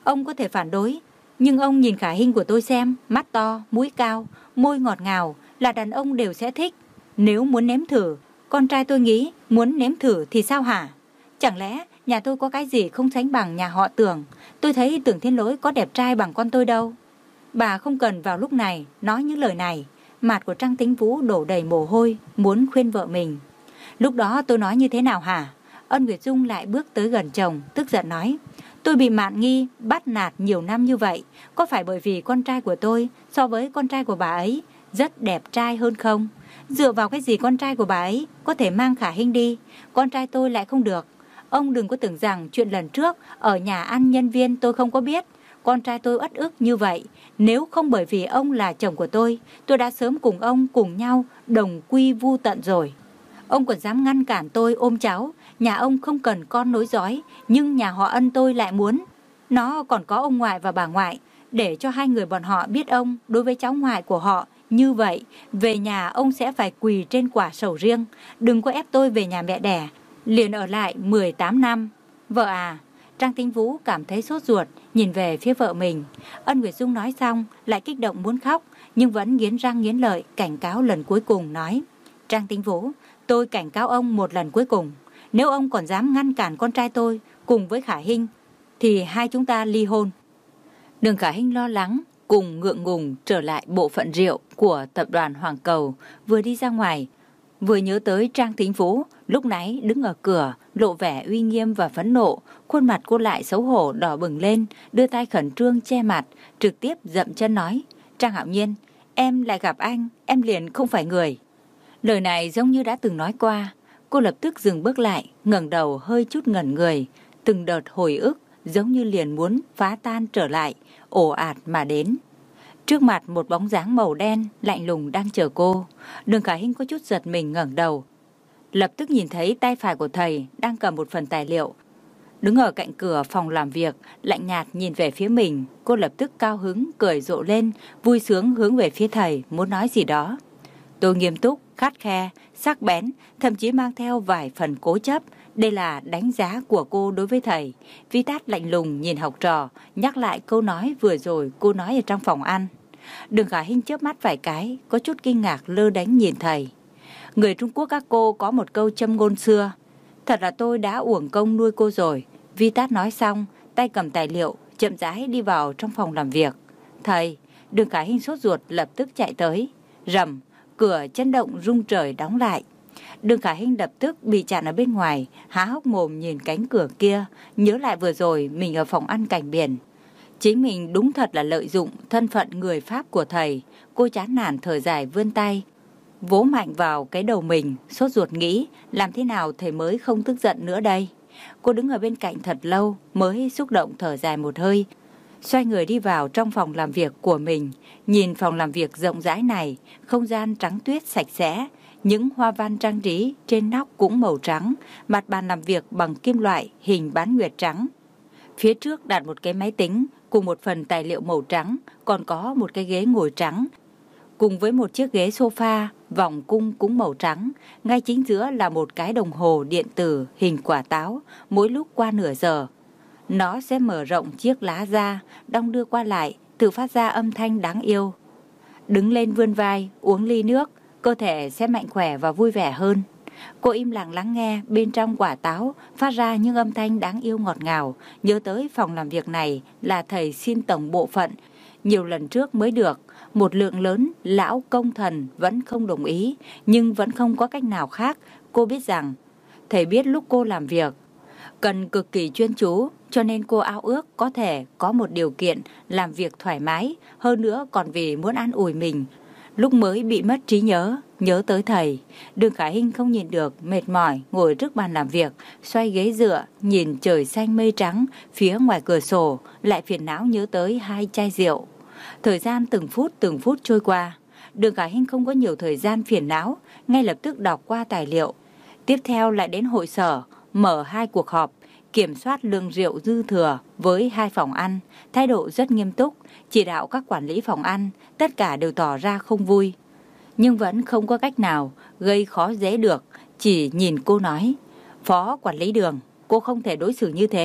Ông có thể phản đối, nhưng ông nhìn Khả Hinh của tôi xem, mắt to, mũi cao, môi ngọt ngào, là đàn ông đều sẽ thích. Nếu muốn nếm thử, con trai tôi nghĩ muốn nếm thử thì sao hả? Chẳng lẽ nhà tôi có cái gì không sánh bằng nhà họ Tưởng? Tôi thấy Tưởng Thiên Lỗi có đẹp trai bằng con tôi đâu. Bà không cần vào lúc này nói những lời này. Mặt của Trang Tĩnh Vũ đổ đầy mồ hôi, muốn khuyên vợ mình. Lúc đó tôi nói như thế nào hả? Ân Nguyệt Dung lại bước tới gần chồng, tức giận nói. Tôi bị mạn nghi, bắt nạt nhiều năm như vậy, có phải bởi vì con trai của tôi so với con trai của bà ấy rất đẹp trai hơn không? Dựa vào cái gì con trai của bà ấy có thể mang Khả Hinh đi, con trai tôi lại không được? Ông đừng có tưởng rằng chuyện lần trước ở nhà ăn nhân viên tôi không có biết. Con trai tôi uất ức như vậy, nếu không bởi vì ông là chồng của tôi, tôi đã sớm cùng ông cùng nhau đồng quy vu tận rồi. Ông còn dám ngăn cản tôi ôm cháu. Nhà ông không cần con nối dõi, nhưng nhà họ Ân tôi lại muốn. Nó còn có ông ngoại và bà ngoại, để cho hai người bọn họ biết ông đối với cháu ngoại của họ như vậy. Về nhà ông sẽ phải quỳ trên quả sầu riêng. Đừng có ép tôi về nhà mẹ đẻ, liền ở lại mười tám năm. Vợ à, Trang Tĩnh Vũ cảm thấy sốt ruột, nhìn về phía vợ mình. Ân Nguyệt Dung nói xong, lại kích động muốn khóc, nhưng vẫn nghiến răng nghiến lợi, cảnh cáo lần cuối cùng nói. Trang Tĩnh Vũ, tôi cảnh cáo ông một lần cuối cùng. Nếu ông còn dám ngăn cản con trai tôi cùng với Khả Hinh, thì hai chúng ta ly hôn. Đường Khả Hinh lo lắng, cùng ngượng ngùng trở lại bộ phận rượu của tập đoàn Hoàng Cầu, vừa đi ra ngoài, vừa nhớ tới Trang Tĩnh Vũ, lúc nãy đứng ở cửa, lộ vẻ uy nghiêm và phẫn nộ, khuôn mặt cô lại xấu hổ đỏ bừng lên, đưa tay khẩn trương che mặt, trực tiếp dậm chân nói, Trang Hạo Nhiên, em lại gặp anh, em liền không phải người. Lời này giống như đã từng nói qua. Cô lập tức dừng bước lại, ngẩng đầu hơi chút ngẩn người, từng đợt hồi ức giống như liền muốn phá tan trở lại, ồ ạt mà đến. Trước mặt một bóng dáng màu đen lạnh lùng đang chờ cô. Đường Khả Hinh có chút giật mình ngẩng đầu, lập tức nhìn thấy tay phải của thầy đang cầm một phần tài liệu, đứng ở cạnh cửa phòng làm việc, lạnh nhạt nhìn về phía mình. Cô lập tức cao hứng cười rộ lên, vui sướng hướng về phía thầy, muốn nói gì đó. Tôi nghiêm túc, khắt khe, sắc bén, thậm chí mang theo vài phần cố chấp. Đây là đánh giá của cô đối với thầy. Vi Tát lạnh lùng nhìn học trò, nhắc lại câu nói vừa rồi cô nói ở trong phòng ăn. Đường Khả Hinh chớp mắt vài cái, có chút kinh ngạc lơ đánh nhìn thầy. Người Trung Quốc các cô có một câu châm ngôn xưa, thật là tôi đã uổng công nuôi cô rồi. Vi Tát nói xong, tay cầm tài liệu, chậm rãi đi vào trong phòng làm việc. Thầy, Đường Khả Hinh sốt ruột lập tức chạy tới. Rầm, cửa chấn động rung trời đóng lại. Đường Khả Hinh lập tức bị chặn ở bên ngoài, há hốc mồm nhìn cánh cửa kia, nhớ lại vừa rồi mình ở phòng ăn Cảnh Biển. Chính mình đúng thật là lợi dụng thân phận người Pháp của thầy. Cô chán nản thở dài vươn tay, vỗ mạnh vào cái đầu mình, sốt ruột nghĩ làm thế nào thầy mới không tức giận nữa đây. Cô đứng ở bên cạnh thật lâu mới xúc động thở dài một hơi, xoay người đi vào trong phòng làm việc của mình. Nhìn phòng làm việc rộng rãi này, không gian trắng tuyết sạch sẽ, những hoa văn trang trí trên nóc cũng màu trắng, mặt bàn làm việc bằng kim loại hình bán nguyệt trắng. Phía trước đặt một cái máy tính cùng một phần tài liệu màu trắng, còn có một cái ghế ngồi trắng, cùng với một chiếc ghế sofa vòng cung cũng màu trắng. Ngay chính giữa là một cái đồng hồ điện tử hình quả táo, mỗi lúc qua nửa giờ nó sẽ mở rộng chiếc lá ra, đong đưa qua lại, tự phát ra âm thanh đáng yêu. Đứng lên vươn vai, uống ly nước, cơ thể sẽ mạnh khỏe và vui vẻ hơn. Cô im lặng lắng nghe bên trong quả táo phát ra những âm thanh đáng yêu ngọt ngào, nhớ tới phòng làm việc này là thầy xin tổng bộ phận nhiều lần trước mới được. Một lượng lớn lão công thần vẫn không đồng ý, nhưng vẫn không có cách nào khác. Cô biết rằng thầy biết lúc cô làm việc cần cực kỳ chuyên chú, cho nên cô ao ước có thể có một điều kiện làm việc thoải mái, hơn nữa còn vì muốn an ủi mình lúc mới bị mất trí nhớ, nhớ tới thầy. Đường Khả Hinh không nhìn được, mệt mỏi ngồi trước bàn làm việc, xoay ghế dựa, nhìn trời xanh mây trắng phía ngoài cửa sổ, lại phiền não nhớ tới hai chai rượu. Thời gian từng phút từng phút trôi qua, Đường Khả Hinh không có nhiều thời gian phiền não, ngay lập tức đọc qua tài liệu. Tiếp theo lại đến hội sở, mở hai cuộc họp, kiểm soát lượng rượu dư thừa với hai phòng ăn, thái độ rất nghiêm túc, chỉ đạo các quản lý phòng ăn, tất cả đều tỏ ra không vui. Nhưng vẫn không có cách nào gây khó dễ được, chỉ nhìn cô nói, Phó quản lý Đường, cô không thể đối xử như thế,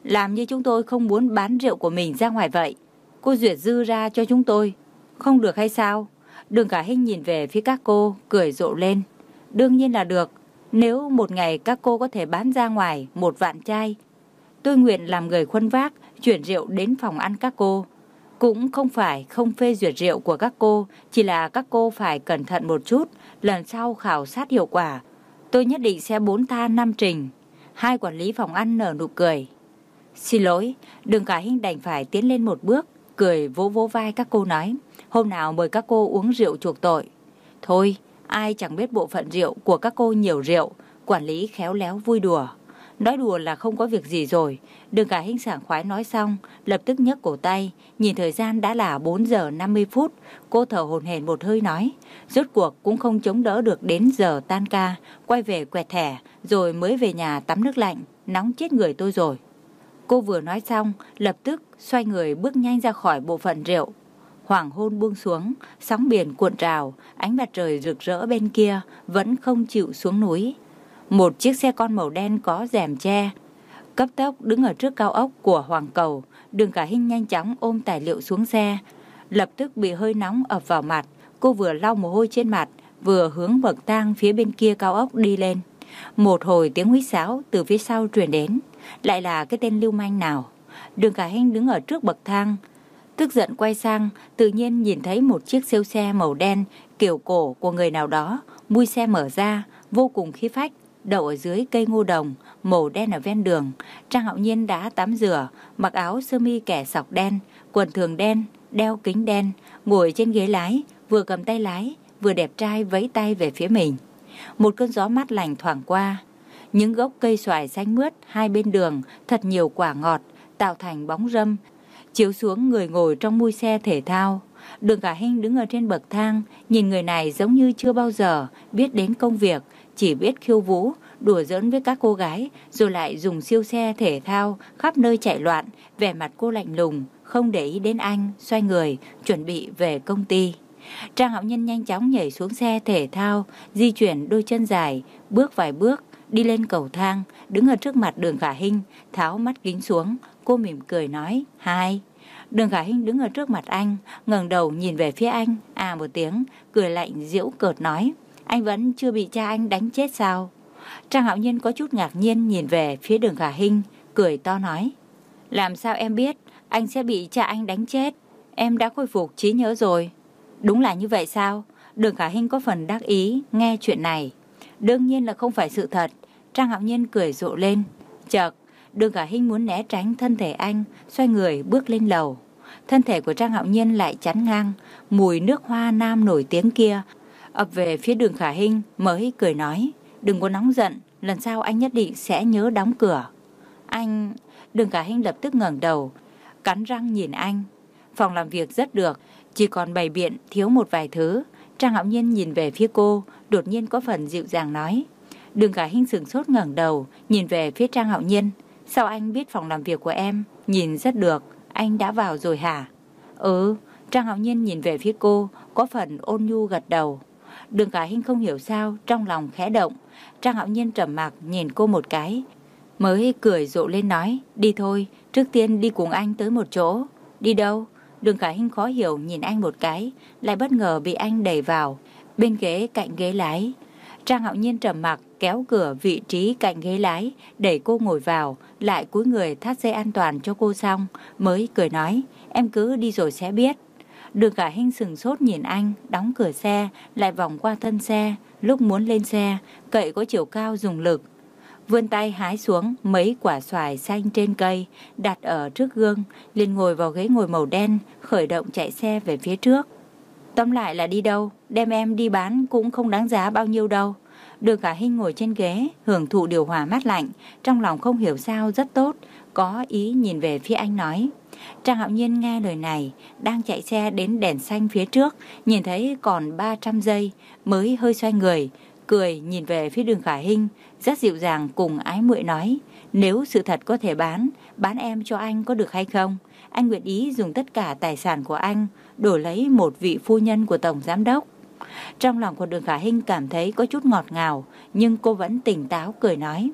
Làm như chúng tôi không muốn bán rượu của mình ra ngoài vậy. Cô duyệt dư ra cho chúng tôi, không được hay sao? Đường Khả Hinh nhìn về phía các cô, cười rộ lên. Đương nhiên là được. Nếu một ngày các cô có thể bán ra ngoài một vạn chai, tôi nguyện làm người khuân vác, chuyển rượu đến phòng ăn các cô. Cũng không phải không phê duyệt rượu của các cô, chỉ là các cô phải cẩn thận một chút, lần sau khảo sát hiệu quả. Tôi nhất định sẽ bốn tha năm trình. Hai quản lý phòng ăn nở nụ cười. Xin lỗi, Đường Khả Hinh đành phải tiến lên một bước, cười vỗ vỗ vai các cô nói. Hôm nào mời các cô uống rượu chuộc tội. Thôi, ai chẳng biết bộ phận rượu của các cô nhiều rượu. Quản lý khéo léo vui đùa. Nói đùa là không có việc gì rồi. Đường Khả Hinh sảng khoái nói xong, lập tức nhấc cổ tay. Nhìn thời gian đã là bốn giờ năm mươi phút. Cô thở hổn hển một hơi nói. Rốt cuộc cũng không chống đỡ được đến giờ tan ca. Quay về quẹt thẻ, rồi mới về nhà tắm nước lạnh. Nóng chết người tôi rồi. Cô vừa nói xong, lập tức xoay người bước nhanh ra khỏi bộ phận rượu. Hoàng hôn buông xuống, sóng biển cuộn trào, ánh mặt trời rực rỡ bên kia vẫn không chịu xuống núi. Một chiếc xe con màu đen có rèm che cấp tốc đứng ở trước cao ốc của Hoàng Cầu. Đường Khả Hinh nhanh chóng ôm tài liệu xuống xe, lập tức bị hơi nóng ập vào mặt. Cô vừa lau mồ hôi trên mặt, vừa hướng bậc thang phía bên kia cao ốc đi lên. Một hồi tiếng huýt sáo từ phía sau truyền đến. Lại là cái tên lưu manh nào? Đường Khả Hinh đứng ở trước bậc thang, tức giận quay sang, tự nhiên nhìn thấy một chiếc siêu xe màu đen kiểu cổ của người nào đó. Mui xe mở ra, vô cùng khí phách, đậu ở dưới cây ngô đồng màu đen ở ven đường. Trang Hạo Nhiên đã tắm rửa, mặc áo sơ mi kẻ sọc đen, quần thường đen, đeo kính đen, ngồi trên ghế lái, vừa cầm tay lái, vừa đẹp trai vẫy tay về phía mình. Một cơn gió mát lành thoảng qua. Những gốc cây xoài xanh mướt hai bên đường, thật nhiều quả ngọt, tạo thành bóng râm, chiếu xuống người ngồi trong mui xe thể thao. Đường Khả Hinh đứng ở trên bậc thang, nhìn người này giống như chưa bao giờ biết đến công việc, chỉ biết khiêu vũ, đùa giỡn với các cô gái, rồi lại dùng siêu xe thể thao khắp nơi chạy loạn. Vẻ mặt cô lạnh lùng, không để ý đến anh, xoay người, chuẩn bị về công ty. Trang Hạo Nhiên nhanh chóng nhảy xuống xe thể thao, di chuyển đôi chân dài, bước vài bước, đi lên cầu thang, đứng ở trước mặt Đường Khả Hinh, tháo mắt kính xuống. Cô mỉm cười nói, hai. Đường Khả Hinh đứng ở trước mặt anh, ngẩng đầu nhìn về phía anh, à một tiếng, cười lạnh giễu cợt nói, anh vẫn chưa bị cha anh đánh chết sao? Trang Hạo Nhiên có chút ngạc nhiên nhìn về phía Đường Khả Hinh, cười to nói, làm sao em biết anh sẽ bị cha anh đánh chết? Em đã khôi phục trí nhớ rồi. Đúng là như vậy sao? Đường Khả Hinh có phần đắc ý nghe chuyện này. Đương nhiên là không phải sự thật. Trang Hạo Nhiên cười rộ lên. Chợt, Đường Khả Hinh muốn né tránh thân thể anh, xoay người bước lên lầu. Thân thể của Trang Hạo Nhiên lại chắn ngang, mùi nước hoa nam nổi tiếng kia ập về phía Đường Khả Hinh, mới cười nói, đừng có nóng giận, lần sau anh nhất định sẽ nhớ đóng cửa. Anh... Đường Khả Hinh lập tức ngẩng đầu, cắn răng nhìn anh. Phòng làm việc rất được, chỉ còn bày biện thiếu một vài thứ. Trang Hạo Nhiên nhìn về phía cô, đột nhiên có phần dịu dàng nói. Đường Khả Hinh sửng sốt ngẩng đầu, nhìn về phía Trang Hạo Nhiên. Sao anh biết phòng làm việc của em? Nhìn rất được, anh đã vào rồi hả? Ừ, Trang Hạo Nhiên nhìn về phía cô, có phần ôn nhu gật đầu. Đường Khả Hinh không hiểu sao, trong lòng khẽ động. Trang Hạo Nhiên trầm mặc nhìn cô một cái, mới cười rộ lên nói, đi thôi, trước tiên đi cùng anh tới một chỗ. Đi đâu? Đường Khả Hinh khó hiểu nhìn anh một cái, lại bất ngờ bị anh đẩy vào bên ghế cạnh ghế lái. Trang Hạo Nhiên trầm mặc kéo cửa vị trí cạnh ghế lái, đẩy cô ngồi vào, lại cúi người thắt dây an toàn cho cô xong, mới cười nói, em cứ đi rồi sẽ biết. Đường Khả Hinh sừng sốt nhìn anh, đóng cửa xe, lại vòng qua thân xe, lúc muốn lên xe, cậy có chiều cao dùng lực, vươn tay hái xuống mấy quả xoài xanh trên cây, đặt ở trước gương, liền ngồi vào ghế ngồi màu đen, khởi động chạy xe về phía trước. Tóm lại là đi đâu, đem em đi bán cũng không đáng giá bao nhiêu đâu. Đường Khả Hinh ngồi trên ghế, hưởng thụ điều hòa mát lạnh, trong lòng không hiểu sao rất tốt, có ý nhìn về phía anh nói. Trang Hạo Nhiên nghe lời này, đang chạy xe đến đèn xanh phía trước, nhìn thấy còn ba trăm giây, mới hơi xoay người, cười nhìn về phía Đường Khả Hinh, rất dịu dàng cùng ái muội nói, nếu sự thật có thể bán, bán em cho anh có được hay không? Anh nguyện ý dùng tất cả tài sản của anh, đổi lấy một vị phu nhân của Tổng Giám Đốc. Trong lòng của Đường Khả Hinh cảm thấy có chút ngọt ngào, nhưng cô vẫn tỉnh táo cười nói,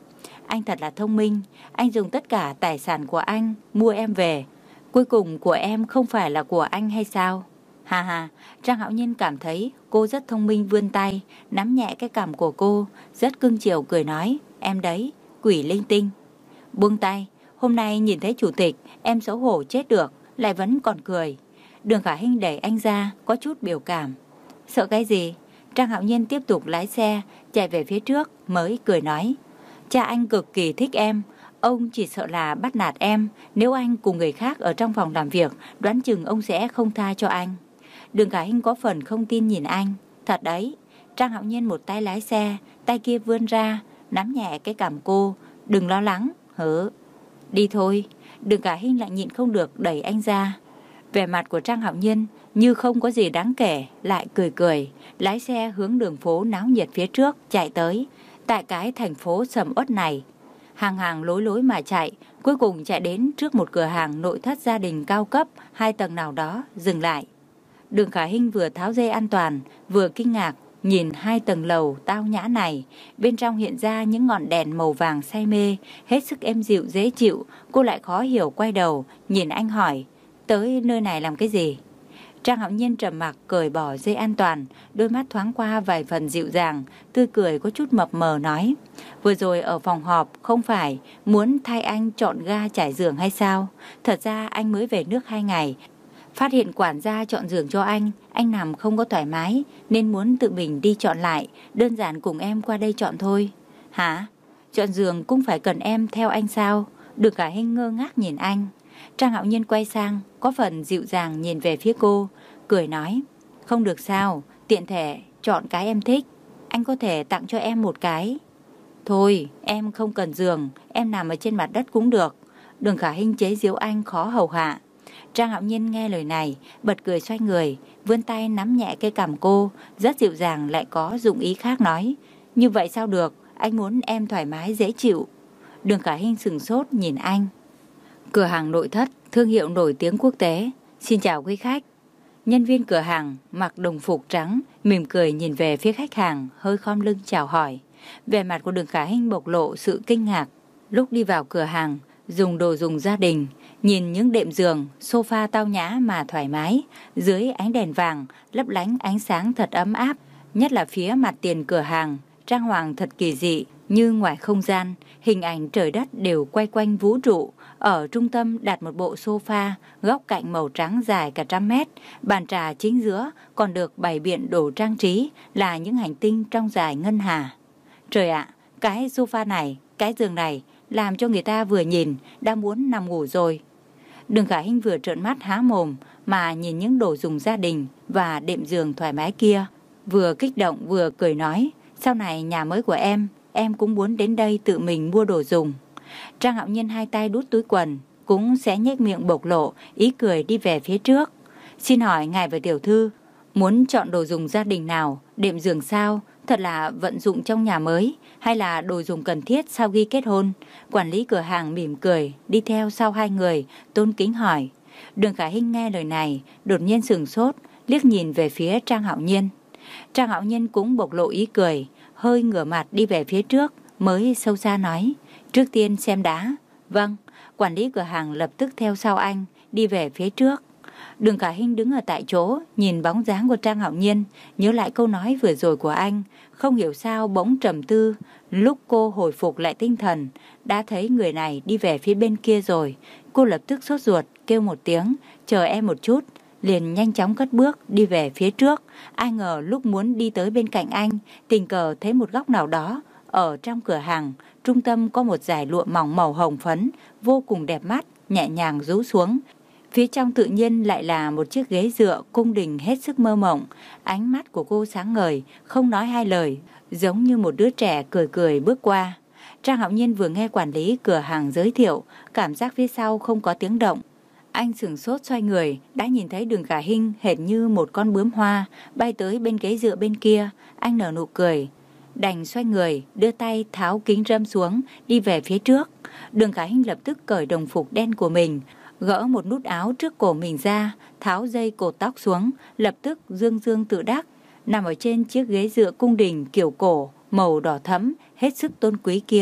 anh thật là thông minh. Anh dùng tất cả tài sản của anh mua em về. Cuối cùng của em không phải là của anh hay sao? Hà hà, Trang Hạo Nhiên cảm thấy cô rất thông minh, vươn tay, nắm nhẹ cái cằm của cô, rất cưng chiều cười nói, em đấy, quỷ linh tinh. Buông tay, hôm nay nhìn thấy chủ tịch, em xấu hổ chết được, lại vẫn còn cười. Đường Khả Hinh đẩy anh ra, có chút biểu cảm. Sợ cái gì? Trang Hạo Nhiên tiếp tục lái xe, chạy về phía trước, mới cười nói. Cha anh cực kỳ thích em, ông chỉ sợ là bắt nạt em, nếu anh cùng người khác ở trong phòng làm việc, đoán chừng ông sẽ không tha cho anh. Đường Khả Hinh có phần không tin nhìn anh. Thật đấy. Trang Hạo Nhiên một tay lái xe, tay kia vươn ra, nắm nhẹ cái cằm cô. Đừng lo lắng, hử. Đi thôi. Đường Khả Hinh lại nhịn không được đẩy anh ra. Vẻ mặt của Trang Hạo Nhiên như không có gì đáng kể, lại cười cười, lái xe hướng đường phố náo nhiệt phía trước chạy tới. Tại cái thành phố sầm uất này, hàng hàng lối lối mà chạy, cuối cùng chạy đến trước một cửa hàng nội thất gia đình cao cấp, hai tầng nào đó, dừng lại. Đường Khả Hinh vừa tháo dây an toàn, vừa kinh ngạc, nhìn hai tầng lầu tao nhã này. Bên trong hiện ra những ngọn đèn màu vàng say mê, hết sức êm dịu dễ chịu. Cô lại khó hiểu quay đầu, nhìn anh hỏi, tới nơi này làm cái gì? Trang Hạo Nhiên trầm mặc cởi bỏ dây an toàn, đôi mắt thoáng qua vài phần dịu dàng, tươi cười có chút mập mờ nói. Vừa rồi ở phòng họp không phải muốn thay anh chọn ga trải giường hay sao? Thật ra anh mới về nước hai ngày. Phát hiện quản gia chọn giường cho anh, anh nằm không có thoải mái nên muốn tự mình đi chọn lại, đơn giản cùng em qua đây chọn thôi. Hả? Chọn giường cũng phải cần em theo anh sao? Đường Khả Hinh ngơ ngác nhìn anh. Trang Hạo Nhiên quay sang, có phần dịu dàng nhìn về phía cô, cười nói, không được sao, tiện thể chọn cái em thích, anh có thể tặng cho em một cái. Thôi, em không cần giường, em nằm ở trên mặt đất cũng được. Đường Khả Hinh chế giễu anh khó hầu hạ. Trang Hạo Nhiên nghe lời này, bật cười xoay người, vươn tay nắm nhẹ cái cằm cô, rất dịu dàng lại có dụng ý khác nói, như vậy sao được, anh muốn em thoải mái dễ chịu. Đường Khả Hinh sừng sốt nhìn anh. Cửa hàng nội thất, thương hiệu nổi tiếng quốc tế. Xin chào quý khách. Nhân viên cửa hàng mặc đồng phục trắng, mỉm cười nhìn về phía khách hàng, hơi khom lưng chào hỏi. Vẻ mặt của Đường Khả Hinh bộc lộ sự kinh ngạc. Lúc đi vào cửa hàng, dùng đồ dùng gia đình, nhìn những đệm giường, sofa tao nhã mà thoải mái, dưới ánh đèn vàng, lấp lánh ánh sáng thật ấm áp. Nhất là phía mặt tiền cửa hàng, trang hoàng thật kỳ dị, như ngoài không gian, hình ảnh trời đất đều quay quanh vũ trụ. Ở trung tâm đặt một bộ sofa, góc cạnh màu trắng dài cả trăm mét, bàn trà chính giữa còn được bày biện đồ trang trí là những hành tinh trong dải ngân hà. Trời ạ, cái sofa này, cái giường này, làm cho người ta vừa nhìn đã muốn nằm ngủ rồi. Đường Khả Hinh vừa trợn mắt há mồm mà nhìn những đồ dùng gia đình và đệm giường thoải mái kia, vừa kích động vừa cười nói, sau này nhà mới của em, em cũng muốn đến đây tự mình mua đồ dùng. Trang Hạo Nhiên hai tay đút túi quần, cũng sẽ nhếch miệng bộc lộ, ý cười đi về phía trước. Xin hỏi ngài và tiểu thư, muốn chọn đồ dùng gia đình nào, đệm giường sao, thật là vận dụng trong nhà mới, hay là đồ dùng cần thiết sau khi kết hôn? Quản lý cửa hàng mỉm cười, đi theo sau hai người, tôn kính hỏi. Đường Khả Hinh nghe lời này, đột nhiên sửng sốt, liếc nhìn về phía Trang Hạo Nhiên. Trang Hạo Nhiên cũng bộc lộ ý cười, hơi ngửa mặt đi về phía trước, mới sâu xa nói, trước tiên xem đá. Vâng, quản lý cửa hàng lập tức theo sau anh, đi về phía trước. Đường Khả Hinh đứng ở tại chỗ, nhìn bóng dáng của Trang Hạo Nhiên, nhớ lại câu nói vừa rồi của anh, không hiểu sao bỗng trầm tư. Lúc cô hồi phục lại tinh thần, đã thấy người này đi về phía bên kia rồi. Cô lập tức sốt ruột, kêu một tiếng, chờ em một chút, liền nhanh chóng cất bước đi về phía trước. Ai ngờ lúc muốn đi tới bên cạnh anh, tình cờ thấy một góc nào đó, ở trong cửa hàng, trung tâm có một dải lụa mỏng màu hồng phấn, vô cùng đẹp mắt, nhẹ nhàng rũ xuống. Phía trong tự nhiên lại là một chiếc ghế dựa cung đình hết sức mơ mộng. Ánh mắt của cô sáng ngời, không nói hai lời, giống như một đứa trẻ cười cười bước qua. Trang Hạo Nhiên vừa nghe quản lý cửa hàng giới thiệu, cảm giác phía sau không có tiếng động. Anh sửng sốt xoay người, đã nhìn thấy Đường Khả Hinh hệt như một con bướm hoa, bay tới bên ghế dựa bên kia. Anh nở nụ cười, đành xoay người, đưa tay tháo kính râm xuống, đi về phía trước. Đường Khả Hinh lập tức cởi đồng phục đen của mình, gỡ một nút áo trước cổ mình ra, tháo dây cột tóc xuống, lập tức dương dương tự đắc, nằm ở trên chiếc ghế dựa cung đình kiểu cổ, màu đỏ thẫm, hết sức tôn quý kia.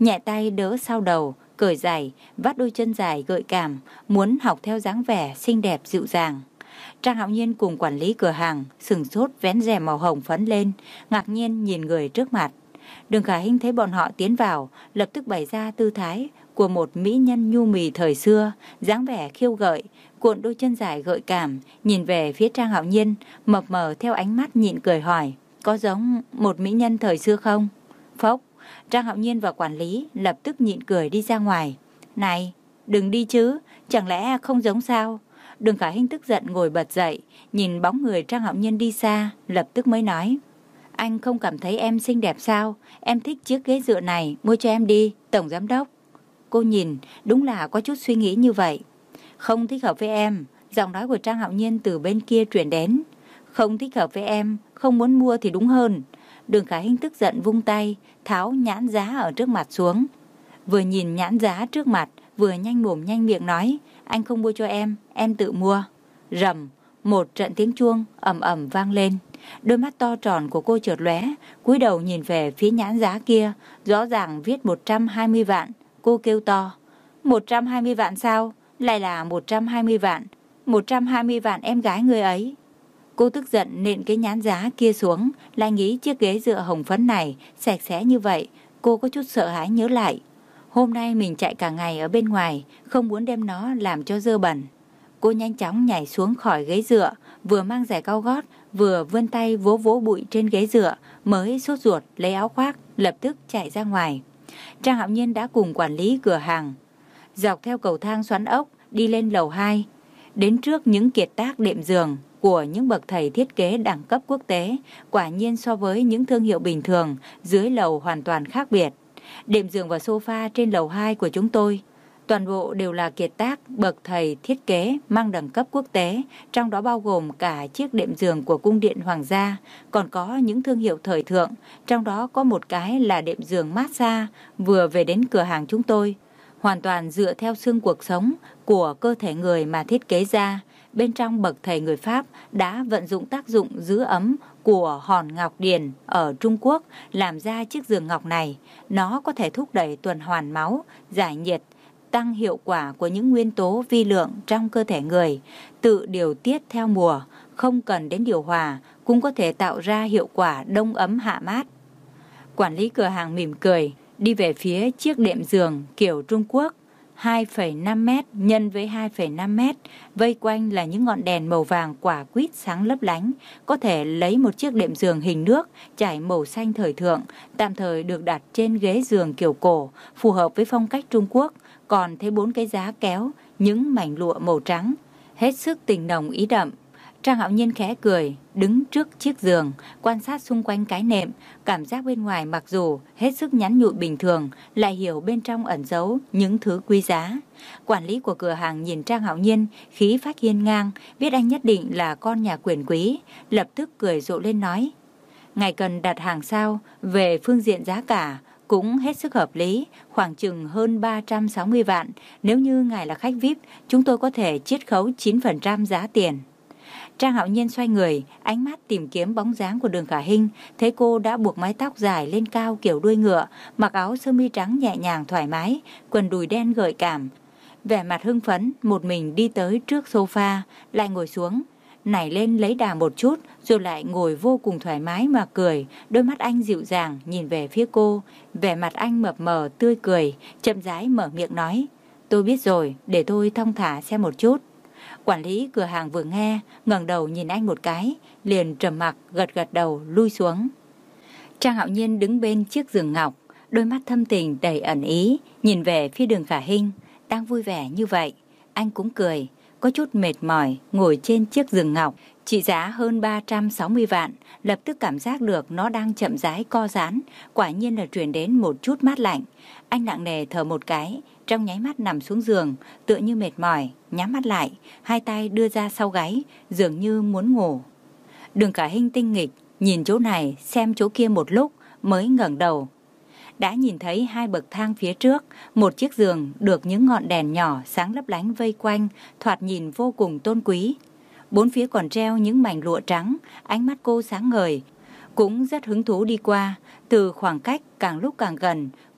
nhẹ tay đỡ sau đầu, cởi giày, vắt đôi chân dài gợi cảm, muốn học theo dáng vẻ xinh đẹp dịu dàng. Trang Hạo Nhiên cùng quản lý cửa hàng sừng sốt vén rèm màu hồng phấn lên, ngạc nhiên nhìn người trước mặt. Đường Khả Hinh thấy bọn họ tiến vào, lập tức bày ra tư thái của một mỹ nhân nhu mì thời xưa, dáng vẻ khiêu gợi, cuộn đôi chân dài gợi cảm, nhìn về phía Trang Hạo Nhiên, mập mờ theo ánh mắt nhịn cười hỏi, có giống một mỹ nhân thời xưa không? Phốc, Trang Hạo Nhiên và quản lý lập tức nhịn cười đi ra ngoài. Này, đừng đi chứ, chẳng lẽ không giống sao? Đường Khả Hinh tức giận ngồi bật dậy, nhìn bóng người Trang Hạo Nhiên đi xa, lập tức mới nói, anh không cảm thấy em xinh đẹp sao? Em thích chiếc ghế dựa này, mua cho em đi, tổng giám đốc. Cô nhìn, đúng là có chút suy nghĩ như vậy. Không thích hợp với em, giọng nói của Trang Hạo Nhiên từ bên kia truyền đến. Không thích hợp với em, không muốn mua thì đúng hơn. Đường Khả Hinh tức giận vung tay, tháo nhãn giá ở trước mặt xuống. Vừa nhìn nhãn giá trước mặt, vừa nhanh mồm nhanh miệng nói, anh không mua cho em, em tự mua. Rầm, một trận tiếng chuông ầm ầm vang lên. Đôi mắt to tròn của cô chợt lóe, cúi đầu nhìn về phía nhãn giá kia, rõ ràng viết một trăm hai mươi vạn. Cô kêu to, một trăm hai mươi vạn sao? Lại là một trăm hai mươi vạn. một trăm hai mươi vạn em gái người ấy. Cô tức giận nện cái nhãn giá kia xuống, lại nghĩ chiếc ghế dựa hồng phấn này sạch sẽ như vậy, cô có chút sợ hãi nhớ lại. Hôm nay mình chạy cả ngày ở bên ngoài, không muốn đem nó làm cho dơ bẩn. Cô nhanh chóng nhảy xuống khỏi ghế dựa, vừa mang giày cao gót, vừa vươn tay vỗ vỗ bụi trên ghế dựa, mới sốt ruột lấy áo khoác, lập tức chạy ra ngoài. Trang Hạo Nhiên đã cùng quản lý cửa hàng dọc theo cầu thang xoắn ốc đi lên lầu hai, đến trước những kiệt tác đệm giường của những bậc thầy thiết kế đẳng cấp quốc tế, quả nhiên so với những thương hiệu bình thường dưới lầu hoàn toàn khác biệt. Đệm giường và sofa trên lầu hai của chúng tôi toàn bộ đều là kiệt tác bậc thầy thiết kế mang đẳng cấp quốc tế, trong đó bao gồm cả chiếc đệm giường của cung điện hoàng gia, còn có những thương hiệu thời thượng, trong đó có một cái là đệm giường massage vừa về đến cửa hàng chúng tôi, hoàn toàn dựa theo xương cuộc sống của cơ thể người mà thiết kế ra. Bên trong bậc thầy người Pháp đã vận dụng tác dụng giữ ấm của hòn ngọc điền ở Trung Quốc làm ra chiếc giường ngọc này. Nó có thể thúc đẩy tuần hoàn máu, giải nhiệt, tăng hiệu quả của những nguyên tố vi lượng trong cơ thể người, tự điều tiết theo mùa, không cần đến điều hòa, cũng có thể tạo ra hiệu quả đông ấm hạ mát. Quản lý cửa hàng mỉm cười, đi về phía chiếc đệm giường kiểu Trung Quốc, hai phẩy năm mét nhân với hai phẩy năm mét, vây quanh là những ngọn đèn màu vàng quả quýt sáng lấp lánh, có thể lấy một chiếc đệm giường hình nước trải màu xanh thời thượng, tạm thời được đặt trên ghế giường kiểu cổ, phù hợp với phong cách Trung Quốc, còn thấy bốn cái giá kéo, những mảnh lụa màu trắng, hết sức tình nồng ý đậm. Trang Hạo Nhiên khẽ cười, đứng trước chiếc giường, quan sát xung quanh cái nệm, cảm giác bên ngoài mặc dù hết sức nhắn nhụi bình thường, lại hiểu bên trong ẩn giấu những thứ quý giá. Quản lý của cửa hàng nhìn Trang Hạo Nhiên, khí phách hiên ngang, biết anh nhất định là con nhà quyền quý, lập tức cười rộ lên nói, ngài cần đặt hàng sao? Về phương diện giá cả cũng hết sức hợp lý, khoảng chừng hơn ba trăm sáu mươi vạn. Nếu như ngài là khách vi ai pi, chúng tôi có thể chiết khấu chín phần trăm giá tiền. Trang Hạo Nhiên xoay người, ánh mắt tìm kiếm bóng dáng của Đường Khả Hinh, thấy cô đã buộc mái tóc dài lên cao kiểu đuôi ngựa, mặc áo sơ mi trắng nhẹ nhàng thoải mái, quần đùi đen gợi cảm. Vẻ mặt hưng phấn, một mình đi tới trước sofa, lại ngồi xuống, nảy lên lấy đà một chút, rồi lại ngồi vô cùng thoải mái mà cười. Đôi mắt anh dịu dàng nhìn về phía cô, vẻ mặt anh mập mờ tươi cười, chậm rãi mở miệng nói, tôi biết rồi, để tôi thong thả xem một chút. Quản lý cửa hàng vừa nghe, ngẩng đầu nhìn anh một cái, liền trầm mặc gật gật đầu lui xuống. Trang Hạo Nhiên đứng bên chiếc giường ngọc, đôi mắt thâm tình đầy ẩn ý, nhìn về phía Đường Khả Hinh, đang vui vẻ như vậy. Anh cũng cười, có chút mệt mỏi, ngồi trên chiếc giường ngọc, trị giá hơn ba trăm sáu mươi vạn, lập tức cảm giác được nó đang chậm rãi co giãn, quả nhiên là truyền đến một chút mát lạnh. Anh nặng nề thở một cái, trong nháy mắt nằm xuống giường, tựa như mệt mỏi, nhắm mắt lại, hai tay đưa ra sau gáy, dường như muốn ngủ. Đường Khả Hinh tinh nghịch, nhìn chỗ này, xem chỗ kia một lúc, mới ngẩng đầu. Đã nhìn thấy hai bậc thang phía trước, một chiếc giường được những ngọn đèn nhỏ sáng lấp lánh vây quanh, thoạt nhìn vô cùng tôn quý. Bốn phía còn treo những mảnh lụa trắng, ánh mắt cô sáng ngời, cũng rất hứng thú đi qua, từ khoảng cách càng lúc càng gần,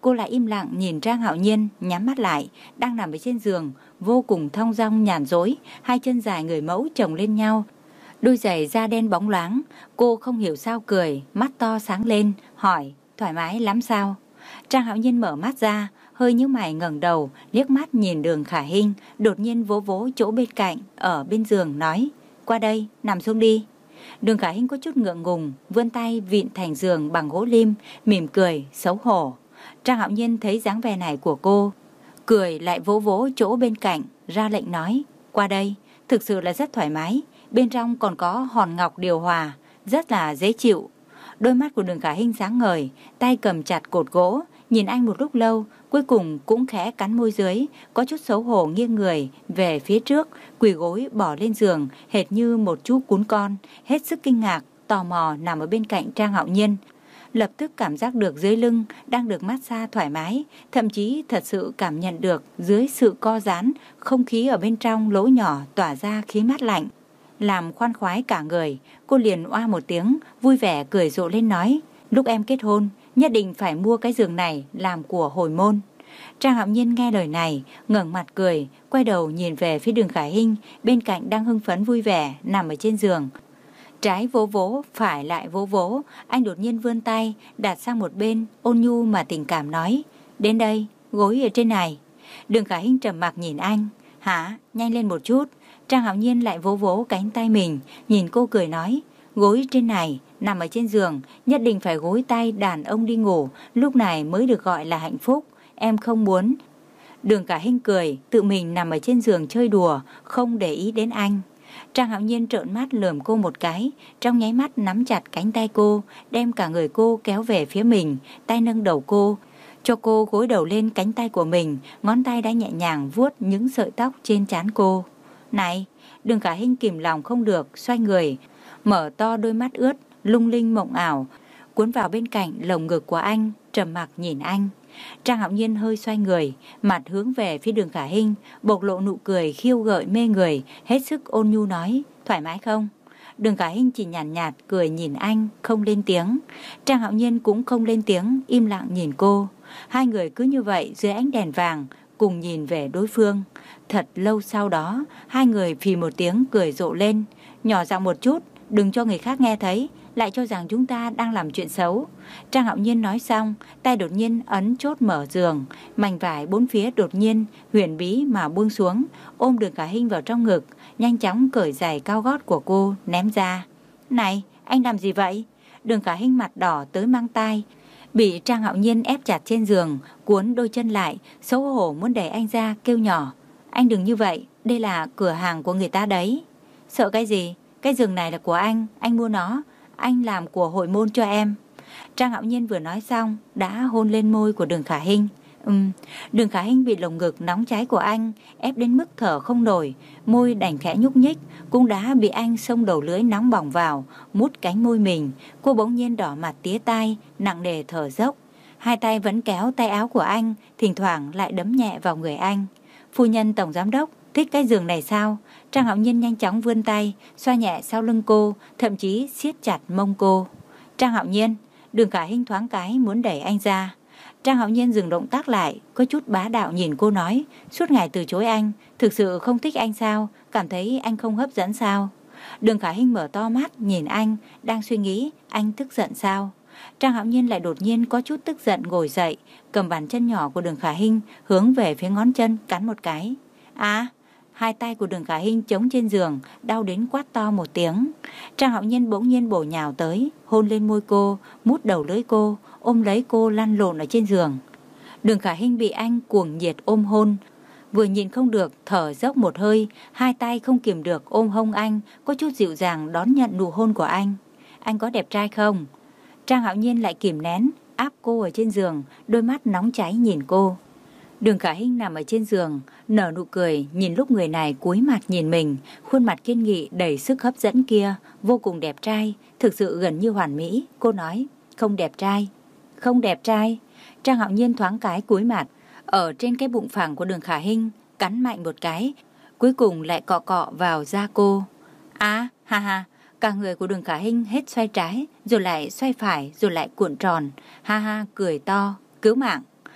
cô lại im lặng nhìn Trang Hạo Nhiên nhắm mắt lại, đang nằm ở trên giường, vô cùng thong dong nhàn rỗi, hai chân dài người mẫu chồng lên nhau, đôi giày da đen bóng loáng. Cô không hiểu sao cười, mắt to sáng lên, hỏi, thoải mái lắm sao? Trang Hạo Nhiên mở mắt ra, hơi nhíu mày ngẩng đầu, liếc mắt nhìn Đường Khả Hinh, đột nhiên vỗ vỗ chỗ bên cạnh, ở bên giường nói, qua đây, nằm xuống đi. Đường Khả Hinh có chút ngượng ngùng, vươn tay vịn thành giường bằng gỗ lim, mỉm cười, xấu hổ. Trang Hạo Nhiên thấy dáng vẻ này của cô, cười lại vỗ vỗ chỗ bên cạnh, ra lệnh nói, qua đây, thực sự là rất thoải mái, bên trong còn có hòn ngọc điều hòa, rất là dễ chịu. Đôi mắt của Đường Khả Hinh sáng ngời, tay cầm chặt cột gỗ, nhìn anh một lúc lâu, cuối cùng cũng khẽ cắn môi dưới, có chút xấu hổ nghiêng người về phía trước, quỳ gối bỏ lên giường, hệt như một chú cún con, hết sức kinh ngạc, tò mò nằm ở bên cạnh Trang Hạo Nhiên. Lập tức cảm giác được dưới lưng đang được massage thoải mái, thậm chí thật sự cảm nhận được dưới sự co giãn, không khí ở bên trong lỗ nhỏ tỏa ra khí mát lạnh, làm khoan khoái cả người. Cô liền oa một tiếng, vui vẻ cười rộ lên nói, lúc em kết hôn, nhất định phải mua cái giường này làm của hồi môn. Trang Hạo Nhiên nghe lời này, ngẩng mặt cười, quay đầu nhìn về phía Đường Khả Hinh, bên cạnh đang hưng phấn vui vẻ, nằm ở trên giường. Trái vỗ vỗ, phải lại vỗ vỗ, anh đột nhiên vươn tay, đặt sang một bên, ôn nhu mà tình cảm nói, đến đây, gối ở trên này. Đường Khả Hinh trầm mặc nhìn anh, hả, nhanh lên một chút. Trang Hạo Nhiên lại vỗ vỗ cánh tay mình, nhìn cô cười nói, gối trên này, nằm ở trên giường, nhất định phải gối tay đàn ông đi ngủ, lúc này mới được gọi là hạnh phúc, em không muốn. Đường Khả Hinh cười, tự mình nằm ở trên giường chơi đùa, không để ý đến anh. Trang Hạo Nhiên trợn mắt lườm cô một cái, trong nháy mắt nắm chặt cánh tay cô, đem cả người cô kéo về phía mình, tay nâng đầu cô, cho cô gối đầu lên cánh tay của mình, ngón tay đã nhẹ nhàng vuốt những sợi tóc trên trán cô. Này, Đường Khả Hinh kìm lòng không được, xoay người, mở to đôi mắt ướt, lung linh mộng ảo, cuốn vào bên cạnh lồng ngực của anh, trầm mặc nhìn anh. Trang Hạo Nhiên hơi xoay người, mặt hướng về phía Đường Khả Hinh, bộc lộ nụ cười khiêu gợi mê người, hết sức ôn nhu nói, thoải mái không? Đường Khả Hinh chỉ nhàn nhạt, nhạt cười nhìn anh, không lên tiếng. Trang Hạo Nhiên cũng không lên tiếng, im lặng nhìn cô. Hai người cứ như vậy dưới ánh đèn vàng, cùng nhìn về đối phương. Thật lâu sau đó, hai người phì một tiếng cười rộ lên, nhỏ giọng một chút, đừng cho người khác nghe thấy, lại cho rằng chúng ta đang làm chuyện xấu. Trang Hạo Nhiên nói xong, tay đột nhiên ấn chốt mở giường, mảnh vải bốn phía đột nhiên huyền bí mà buông xuống, ôm Đường Khả Hinh vào trong ngực, nhanh chóng cởi giày cao gót của cô ném ra. Này, anh làm gì vậy? Đường Khả Hinh mặt đỏ tới mang tai, bị Trang Hạo Nhiên ép chặt trên giường, cuốn đôi chân lại, xấu hổ muốn đẩy anh ra, kêu nhỏ, anh đừng như vậy, đây là cửa hàng của người ta đấy. Sợ cái gì? Cái giường này là của anh, anh mua nó, anh làm của hội môn cho em. Trang Hạo Nhiên vừa nói xong, đã hôn lên môi của Đường Khả Hinh. Ừm, Đường Khả Hinh bị lồng ngực nóng cháy của anh ép đến mức thở không nổi, môi đành khẽ nhúc nhích, cũng đã bị anh xông đầu lưỡi nóng bỏng vào, mút cánh môi mình. Cô bỗng nhiên đỏ mặt tía tai, nặng nề thở dốc. Hai tay vẫn kéo tay áo của anh, thỉnh thoảng lại đấm nhẹ vào người anh. Phu nhân tổng giám đốc, thích cái giường này sao? Trang Hạo Nhiên nhanh chóng vươn tay, xoa nhẹ sau lưng cô, thậm chí siết chặt mông cô. Trang Hạo Nhiên, Đường Khả Hinh thoáng cái muốn đẩy anh ra. Trang Hạo Nhiên dừng động tác lại, có chút bá đạo nhìn cô nói, suốt ngày từ chối anh, thực sự không thích anh sao? Cảm thấy anh không hấp dẫn sao? Đường Khả Hinh mở to mắt nhìn anh, đang suy nghĩ anh tức giận sao? Trang Hạo Nhiên lại đột nhiên có chút tức giận ngồi dậy, cầm bàn chân nhỏ của Đường Khả Hinh hướng về phía ngón chân cắn một cái. À, hai tay của Đường Khả Hinh chống trên giường, đau đến quát to một tiếng. Trang Hạo Nhiên bỗng nhiên bổ nhào tới, hôn lên môi cô, mút đầu lưỡi cô, ôm lấy cô lăn lộn ở trên giường. Đường Khả Hinh bị anh cuồng nhiệt ôm hôn, vừa nhìn không được thở dốc một hơi, hai tay không kiềm được ôm hông anh, có chút dịu dàng đón nhận nụ hôn của anh. Anh có đẹp trai không? Trang Hạo Nhiên lại kìm nén, áp cô ở trên giường, đôi mắt nóng cháy nhìn cô. Đường Khả Hinh nằm ở trên giường, nở nụ cười, nhìn lúc người này cúi mặt nhìn mình, khuôn mặt kiên nghị đầy sức hấp dẫn kia, vô cùng đẹp trai, thực sự gần như hoàn mỹ. Cô nói, không đẹp trai, không đẹp trai. Trang Hạo Nhiên thoáng cái cúi mặt, ở trên cái bụng phẳng của Đường Khả Hinh, cắn mạnh một cái, cuối cùng lại cọ cọ vào da cô. À, ha ha, cả người của Đường Khả Hinh hết xoay trái, rồi lại xoay phải, rồi lại cuộn tròn, ha ha, cười to, cứu mạng.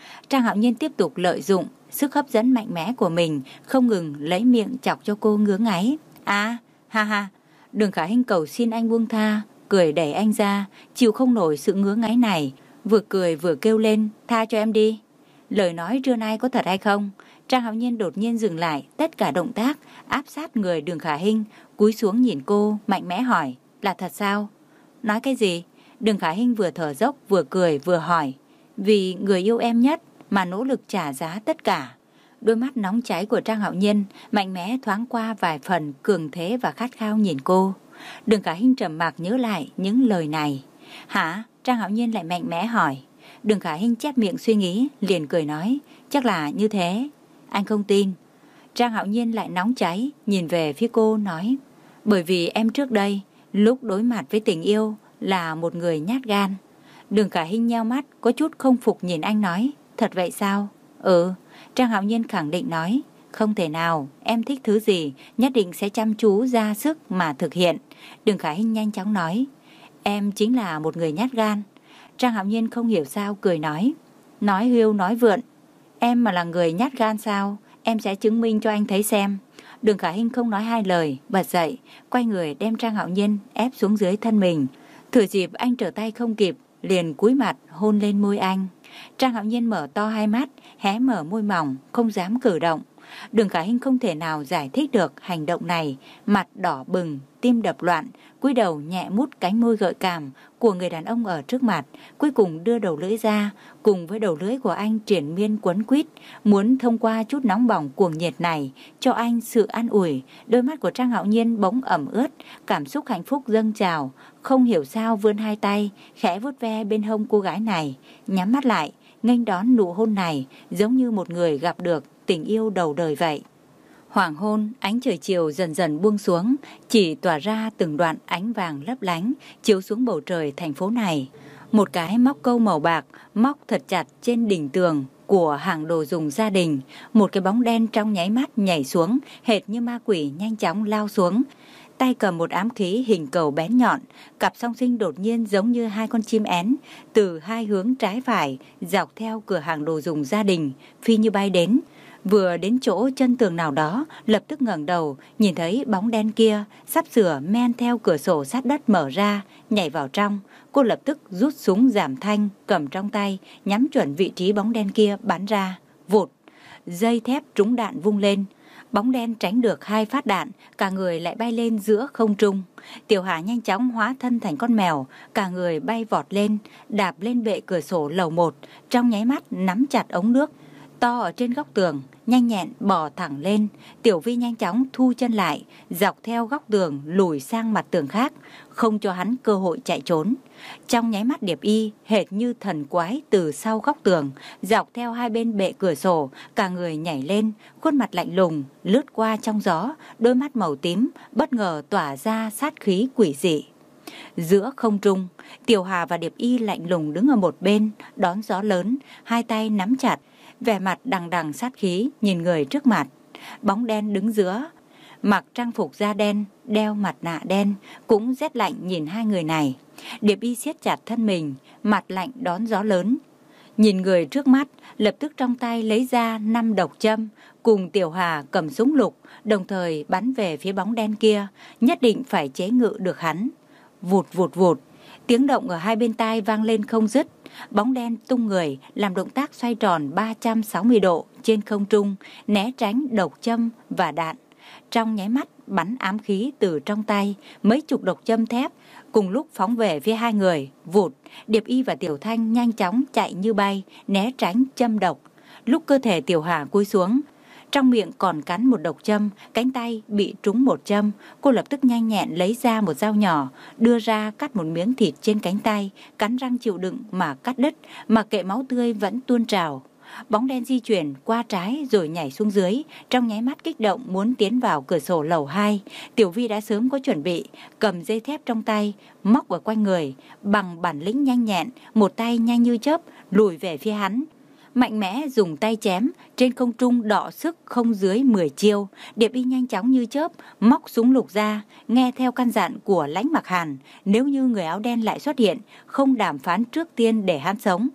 Trang Hạo Nhiên tiếp tục lợi dụng sức hấp dẫn mạnh mẽ của mình, không ngừng lấy miệng chọc cho cô ngứa ngáy. À, ha ha. Đường Khả Hinh cầu xin anh buông tha, cười đẩy anh ra, chịu không nổi sự ngứa ngáy này, vừa cười vừa kêu lên, tha cho em đi. Lời nói trưa nay có thật hay không? Trang Hạo Nhiên đột nhiên dừng lại tất cả động tác, áp sát người Đường Khả Hinh, cúi xuống nhìn cô, mạnh mẽ hỏi, là thật sao? Nói cái gì? Đường Khả Hinh vừa thở dốc vừa cười vừa hỏi, vì người yêu em nhất mà nỗ lực trả giá tất cả. Đôi mắt nóng cháy của Trang Hạo Nhiên mạnh mẽ thoáng qua vài phần cường thế và khát khao nhìn cô. Đường Khả Hinh trầm mặc nhớ lại những lời này. Hả? Trang Hạo Nhiên lại mạnh mẽ hỏi. Đường Khả Hinh chép miệng suy nghĩ, liền cười nói, chắc là như thế. Anh không tin. Trang Hạo Nhiên lại nóng cháy, nhìn về phía cô nói, bởi vì em trước đây, lúc đối mặt với tình yêu là một người nhát gan. Đường Khả Hinh nheo mắt, có chút không phục nhìn anh nói, thật vậy sao? Ừ. Trang Hạo Nhiên khẳng định nói, không thể nào, em thích thứ gì, nhất định sẽ chăm chú ra sức mà thực hiện. Đường Khả Hinh nhanh chóng nói, em chính là một người nhát gan. Trang Hạo Nhiên không hiểu sao cười nói, nói hưu nói vượn, em mà là người nhát gan sao, em sẽ chứng minh cho anh thấy xem. Đường Khả Hinh không nói hai lời, bật dậy, quay người đem Trang Hạo Nhiên ép xuống dưới thân mình. Thừa dịp anh trở tay không kịp, liền cúi mặt hôn lên môi anh. Trang Hạo Nhiên mở to hai mắt, hé mở môi mỏng, không dám cử động. Đường Khả Hinh không thể nào giải thích được hành động này, mặt đỏ bừng, tim đập loạn, cúi đầu nhẹ mút cánh môi gợi cảm của người đàn ông ở trước mặt, cuối cùng đưa đầu lưỡi ra, cùng với đầu lưỡi của anh triển miên quấn quýt, muốn thông qua chút nóng bỏng cuồng nhiệt này cho anh sự an ủi. Đôi mắt của Trang Hạo Nhiên bỗng ẩm ướt, cảm xúc hạnh phúc dâng trào, không hiểu sao vươn hai tay khẽ vuốt ve bên hông cô gái này, nhắm mắt lại nghênh đón nụ hôn này, giống như một người gặp được tình yêu đầu đời vậy. Hoàng hôn, ánh trời chiều dần dần buông xuống, chỉ tỏa ra từng đoạn ánh vàng lấp lánh, chiếu xuống bầu trời thành phố này. Một cái móc câu màu bạc, móc thật chặt trên đỉnh tường của hàng đồ dùng gia đình. Một cái bóng đen trong nháy mắt nhảy xuống, hệt như ma quỷ nhanh chóng lao xuống. Tay cầm một ám khí hình cầu bén nhọn, cặp song sinh đột nhiên giống như hai con chim én, từ hai hướng trái phải, dọc theo cửa hàng đồ dùng gia đình, phi như bay đến. Vừa đến chỗ chân tường nào đó, lập tức ngẩng đầu, nhìn thấy bóng đen kia sắp sửa men theo cửa sổ sát đất mở ra, nhảy vào trong. Cô lập tức rút súng giảm thanh, cầm trong tay, nhắm chuẩn vị trí bóng đen kia bắn ra. Vụt, dây thép trúng đạn vung lên. Bóng đen tránh được hai phát đạn, cả người lại bay lên giữa không trung. Tiểu Hà nhanh chóng hóa thân thành con mèo, cả người bay vọt lên, đạp lên bệ cửa sổ lầu một, trong nháy mắt nắm chặt ống nước to ở trên góc tường, nhanh nhẹn bò thẳng lên. Tiểu Vi nhanh chóng thu chân lại, dọc theo góc tường lùi sang mặt tường khác, không cho hắn cơ hội chạy trốn. Trong nháy mắt Điệp Y hệt như thần quái từ sau góc tường, dọc theo hai bên bệ cửa sổ, cả người nhảy lên, khuôn mặt lạnh lùng lướt qua trong gió, đôi mắt màu tím bất ngờ tỏa ra sát khí quỷ dị. Giữa không trung, Tiểu Hà và Điệp Y lạnh lùng đứng ở một bên đón gió lớn, hai tay nắm chặt, vẻ mặt đằng đằng sát khí nhìn người trước mặt. Bóng đen đứng giữa, mặc trang phục da đen, đeo mặt nạ đen, cũng rét lạnh nhìn hai người này. Điệp Y siết chặt thân mình, mặt lạnh đón gió lớn. Nhìn người trước mắt, lập tức trong tay lấy ra năm độc châm, cùng Tiểu Hà cầm súng lục, đồng thời bắn về phía bóng đen kia, nhất định phải chế ngự được hắn. Vụt vụt vụt, tiếng động ở hai bên tai vang lên không dứt. Bóng đen tung người, làm động tác xoay tròn ba trăm sáu mươi độ trên không trung, né tránh độc châm và đạn. Trong nháy mắt bắn ám khí từ trong tay, mấy chục độc châm thép cùng lúc phóng về phía hai người. Vụt, Điệp Y và Tiểu Thanh nhanh chóng chạy như bay, né tránh châm độc. Lúc cơ thể Tiểu Hà cúi xuống, trong miệng còn cắn một độc châm, cánh tay bị trúng một châm. Cô lập tức nhanh nhẹn lấy ra một dao nhỏ, đưa ra cắt một miếng thịt trên cánh tay, cắn răng chịu đựng mà cắt đứt, mặc kệ máu tươi vẫn tuôn trào. Bóng đen di chuyển qua trái rồi nhảy xuống dưới, trong nháy mắt kích động muốn tiến vào cửa sổ lầu hai. Tiểu Vi đã sớm có chuẩn bị, cầm dây thép trong tay, móc ở quanh người, bằng bản lĩnh nhanh nhẹn, một tay nhanh như chớp lùi về phía hắn. Mạnh mẽ dùng tay chém, trên không trung đọ sức không dưới mười chiêu. Điệp Y nhanh chóng như chớp, móc súng lục ra, nghe theo căn dặn của Lãnh Mặc Hàn, nếu như người áo đen lại xuất hiện, không đàm phán trước tiên để hắn sống.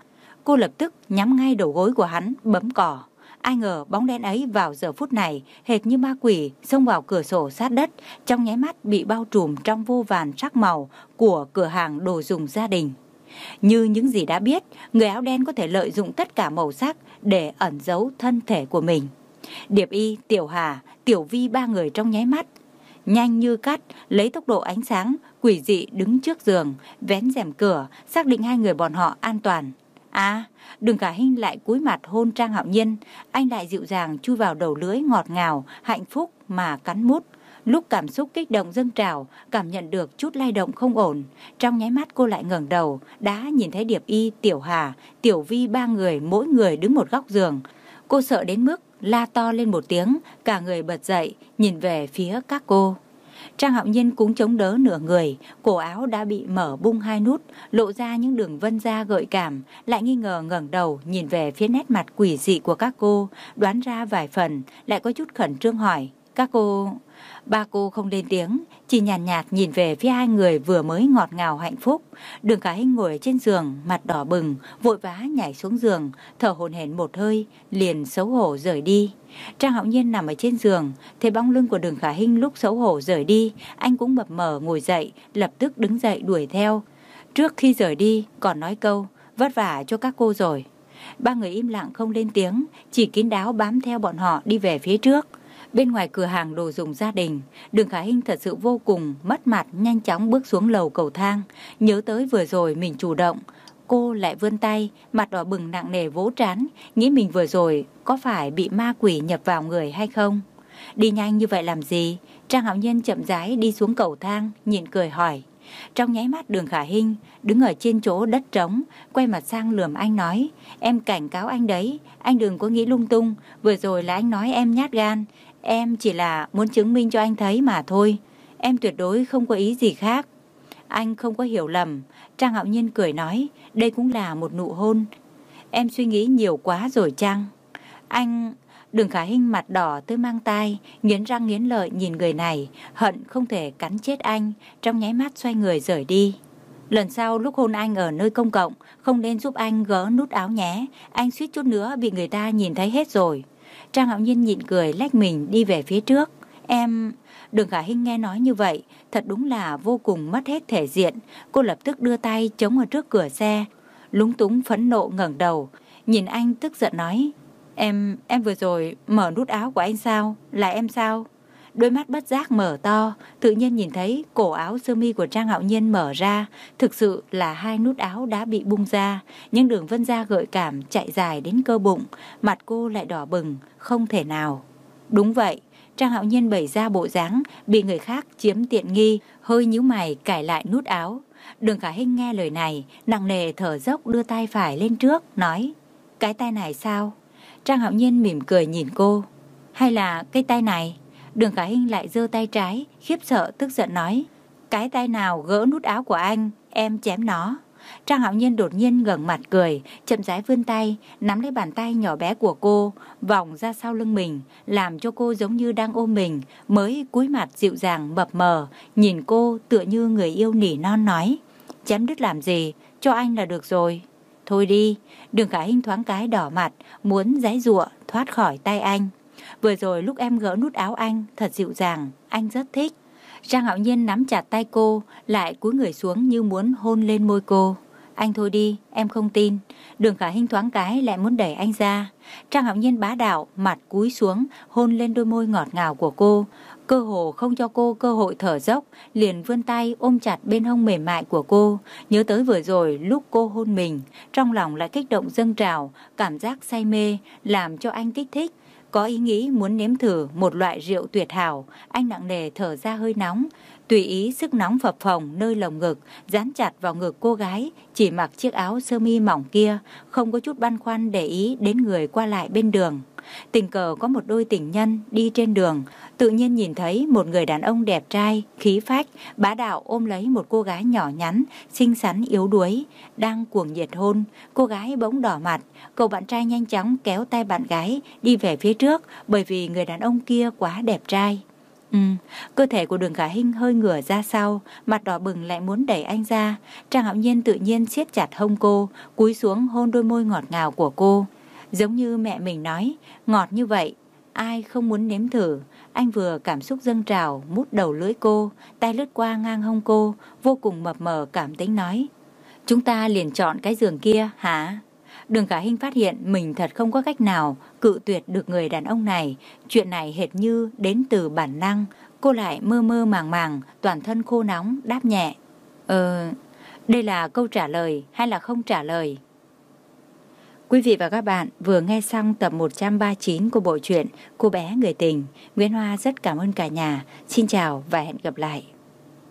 Cô lập tức nhắm ngay đầu gối của hắn, bấm cỏ. Ai ngờ bóng đen ấy vào giờ phút này hệt như ma quỷ xông vào cửa sổ sát đất, trong nháy mắt bị bao trùm trong vô vàn sắc màu của cửa hàng đồ dùng gia đình. Như những gì đã biết, người áo đen có thể lợi dụng tất cả màu sắc để ẩn giấu thân thể của mình. Điệp Y, Tiểu Hà, Tiểu Vi ba người trong nháy mắt, nhanh như cắt, lấy tốc độ ánh sáng, quỷ dị đứng trước giường, vén rèm cửa, xác định hai người bọn họ an toàn. À, Đường Khả Hinh lại cúi mặt hôn Trang Hạo Nhiên, anh lại dịu dàng chui vào đầu lưỡi ngọt ngào, hạnh phúc mà cắn mút. Lúc cảm xúc kích động dâng trào, cảm nhận được chút lay động không ổn, trong nháy mắt cô lại ngẩng đầu, đã nhìn thấy Điệp Y, Tiểu Hà, Tiểu Vi ba người mỗi người đứng một góc giường. Cô sợ đến mức la to lên một tiếng, cả người bật dậy, nhìn về phía các cô. Trang Hạo Nhiên cũng chống đỡ nửa người, cổ áo đã bị mở bung hai nút, lộ ra những đường vân da gợi cảm, lại nghi ngờ ngẩng đầu nhìn về phía nét mặt quỷ dị của các cô, đoán ra vài phần, lại có chút khẩn trương hỏi, các cô... Ba cô không lên tiếng, chỉ nhàn nhạt, nhạt nhìn về phía hai người vừa mới ngọt ngào hạnh phúc. Đường Khả Hinh ngồi trên giường, mặt đỏ bừng, vội vã nhảy xuống giường, thở hổn hển một hơi, liền xấu hổ rời đi. Trang Hạo Nhiên nằm ở trên giường, thấy bóng lưng của Đường Khả Hinh lúc xấu hổ rời đi, anh cũng mập mờ ngồi dậy, lập tức đứng dậy đuổi theo. Trước khi rời đi, còn nói câu, vất vả cho các cô rồi. Ba người im lặng không lên tiếng, chỉ kín đáo bám theo bọn họ đi về phía trước. Bên ngoài cửa hàng đồ dùng gia đình, Đường Khả Hinh thật sự vô cùng mất mặt, nhanh chóng bước xuống lầu cầu thang. Nhớ tới vừa rồi mình chủ động, cô lại vươn tay, mặt đỏ bừng nặng nề vỗ trán, nghĩ mình vừa rồi có phải bị ma quỷ nhập vào người hay không. Đi nhanh như vậy làm gì? Trang Hạo Nhiên chậm rãi đi xuống cầu thang, nhịn cười hỏi. Trong nháy mắt Đường Khả Hinh đứng ở trên chỗ đất trống, quay mặt sang lườm anh nói, em cảnh cáo anh đấy, anh đừng có nghĩ lung tung, vừa rồi là anh nói em nhát gan, em chỉ là muốn chứng minh cho anh thấy mà thôi, em tuyệt đối không có ý gì khác. Anh không có hiểu lầm. Trang Hạo Nhiên cười nói, đây cũng là một nụ hôn. Em suy nghĩ nhiều quá rồi chăng? Anh... Đường Khả Hinh mặt đỏ tới mang tai, nghiến răng nghiến lợi nhìn người này, hận không thể cắn chết anh, trong nháy mắt xoay người rời đi. Lần sau lúc hôn anh ở nơi công cộng, không nên giúp anh gỡ nút áo nhé, anh suýt chút nữa bị người ta nhìn thấy hết rồi. Trang Hạo Nhiên nhịn cười lách mình đi về phía trước. Em... Đường Khả Hinh nghe nói như vậy, thật đúng là vô cùng mất hết thể diện. Cô lập tức đưa tay chống ở trước cửa xe, lúng túng phẫn nộ ngẩng đầu, nhìn anh tức giận nói, Em, em vừa rồi mở nút áo của anh sao? Là em sao? Đôi mắt bất giác mở to, tự nhiên nhìn thấy cổ áo sơ mi của Trang Hạo Nhiên mở ra, thực sự là hai nút áo đã bị bung ra, những đường vân da gợi cảm chạy dài đến cơ bụng, mặt cô lại đỏ bừng, không thể nào. Đúng vậy, Trang Hạo Nhiên bày ra bộ dáng bị người khác chiếm tiện nghi, hơi nhíu mày cài lại nút áo. Đường Khả Hinh nghe lời này, nặng nề thở dốc đưa tay phải lên trước, nói, cái tay này sao? Trang Hạo Nhiên mỉm cười nhìn cô. Hay là cái tay này? Đường Khả Hinh lại giơ tay trái, khiếp sợ tức giận nói, cái tay nào gỡ nút áo của anh, em chém nó. Trang Hạo Nhiên đột nhiên ngẩng mặt cười, chậm rãi vươn tay, nắm lấy bàn tay nhỏ bé của cô, vòng ra sau lưng mình, làm cho cô giống như đang ôm mình, mới cúi mặt dịu dàng mập mờ, nhìn cô tựa như người yêu nỉ non nói, chém đứt làm gì, cho anh là được rồi. Thôi đi. Đường Khả Hinh thoáng cái đỏ mặt, muốn giãy giụa thoát khỏi tay anh. Vừa rồi lúc em gỡ nút áo anh, thật dịu dàng, anh rất thích. Trang Hạo Nhiên nắm chặt tay cô, lại cúi người xuống như muốn hôn lên môi cô. Anh thôi đi, em không tin. Đường Khả Hinh thoáng cái lại muốn đẩy anh ra. Trang Hạo Nhiên bá đạo, mặt cúi xuống, hôn lên đôi môi ngọt ngào của cô. Cơ hồ không cho cô cơ hội thở dốc, liền vươn tay ôm chặt bên hông mềm mại của cô. Nhớ tới vừa rồi lúc cô hôn mình, trong lòng lại kích động dâng trào, cảm giác say mê, làm cho anh kích thích. Có ý nghĩ muốn nếm thử một loại rượu tuyệt hảo, anh nặng nề thở ra hơi nóng, tùy ý sức nóng phập phồng nơi lồng ngực, dán chặt vào ngực cô gái, chỉ mặc chiếc áo sơ mi mỏng kia, không có chút băn khoăn để ý đến người qua lại bên đường. Tình cờ có một đôi tình nhân đi trên đường, tự nhiên nhìn thấy một người đàn ông đẹp trai, khí phách, bá đạo ôm lấy một cô gái nhỏ nhắn, xinh xắn yếu đuối, đang cuồng nhiệt hôn. Cô gái bỗng đỏ mặt, cậu bạn trai nhanh chóng kéo tay bạn gái đi về phía trước, bởi vì người đàn ông kia quá đẹp trai. Ừ, cơ thể của Đường Khả Hinh hơi ngửa ra sau, mặt đỏ bừng lại muốn đẩy anh ra. Trang Hạo Nhiên tự nhiên siết chặt hông cô, cúi xuống hôn đôi môi ngọt ngào của cô. Giống như mẹ mình nói, ngọt như vậy, ai không muốn nếm thử. Anh vừa cảm xúc dâng trào, mút đầu lưỡi cô, tay lướt qua ngang hông cô, vô cùng mập mờ cảm tính nói. Chúng ta liền chọn cái giường kia, hả? Đường Khả Hinh phát hiện mình thật không có cách nào cự tuyệt được người đàn ông này. Chuyện này hệt như đến từ bản năng. Cô lại mơ mơ màng màng, toàn thân khô nóng, đáp nhẹ. Ờ, đây là câu trả lời hay là không trả lời? Quý vị và các bạn vừa nghe xong tập một trăm ba mươi chín của bộ truyện Cô bé người tình. Nguyễn Hoa rất cảm ơn cả nhà. Xin chào và hẹn gặp lại.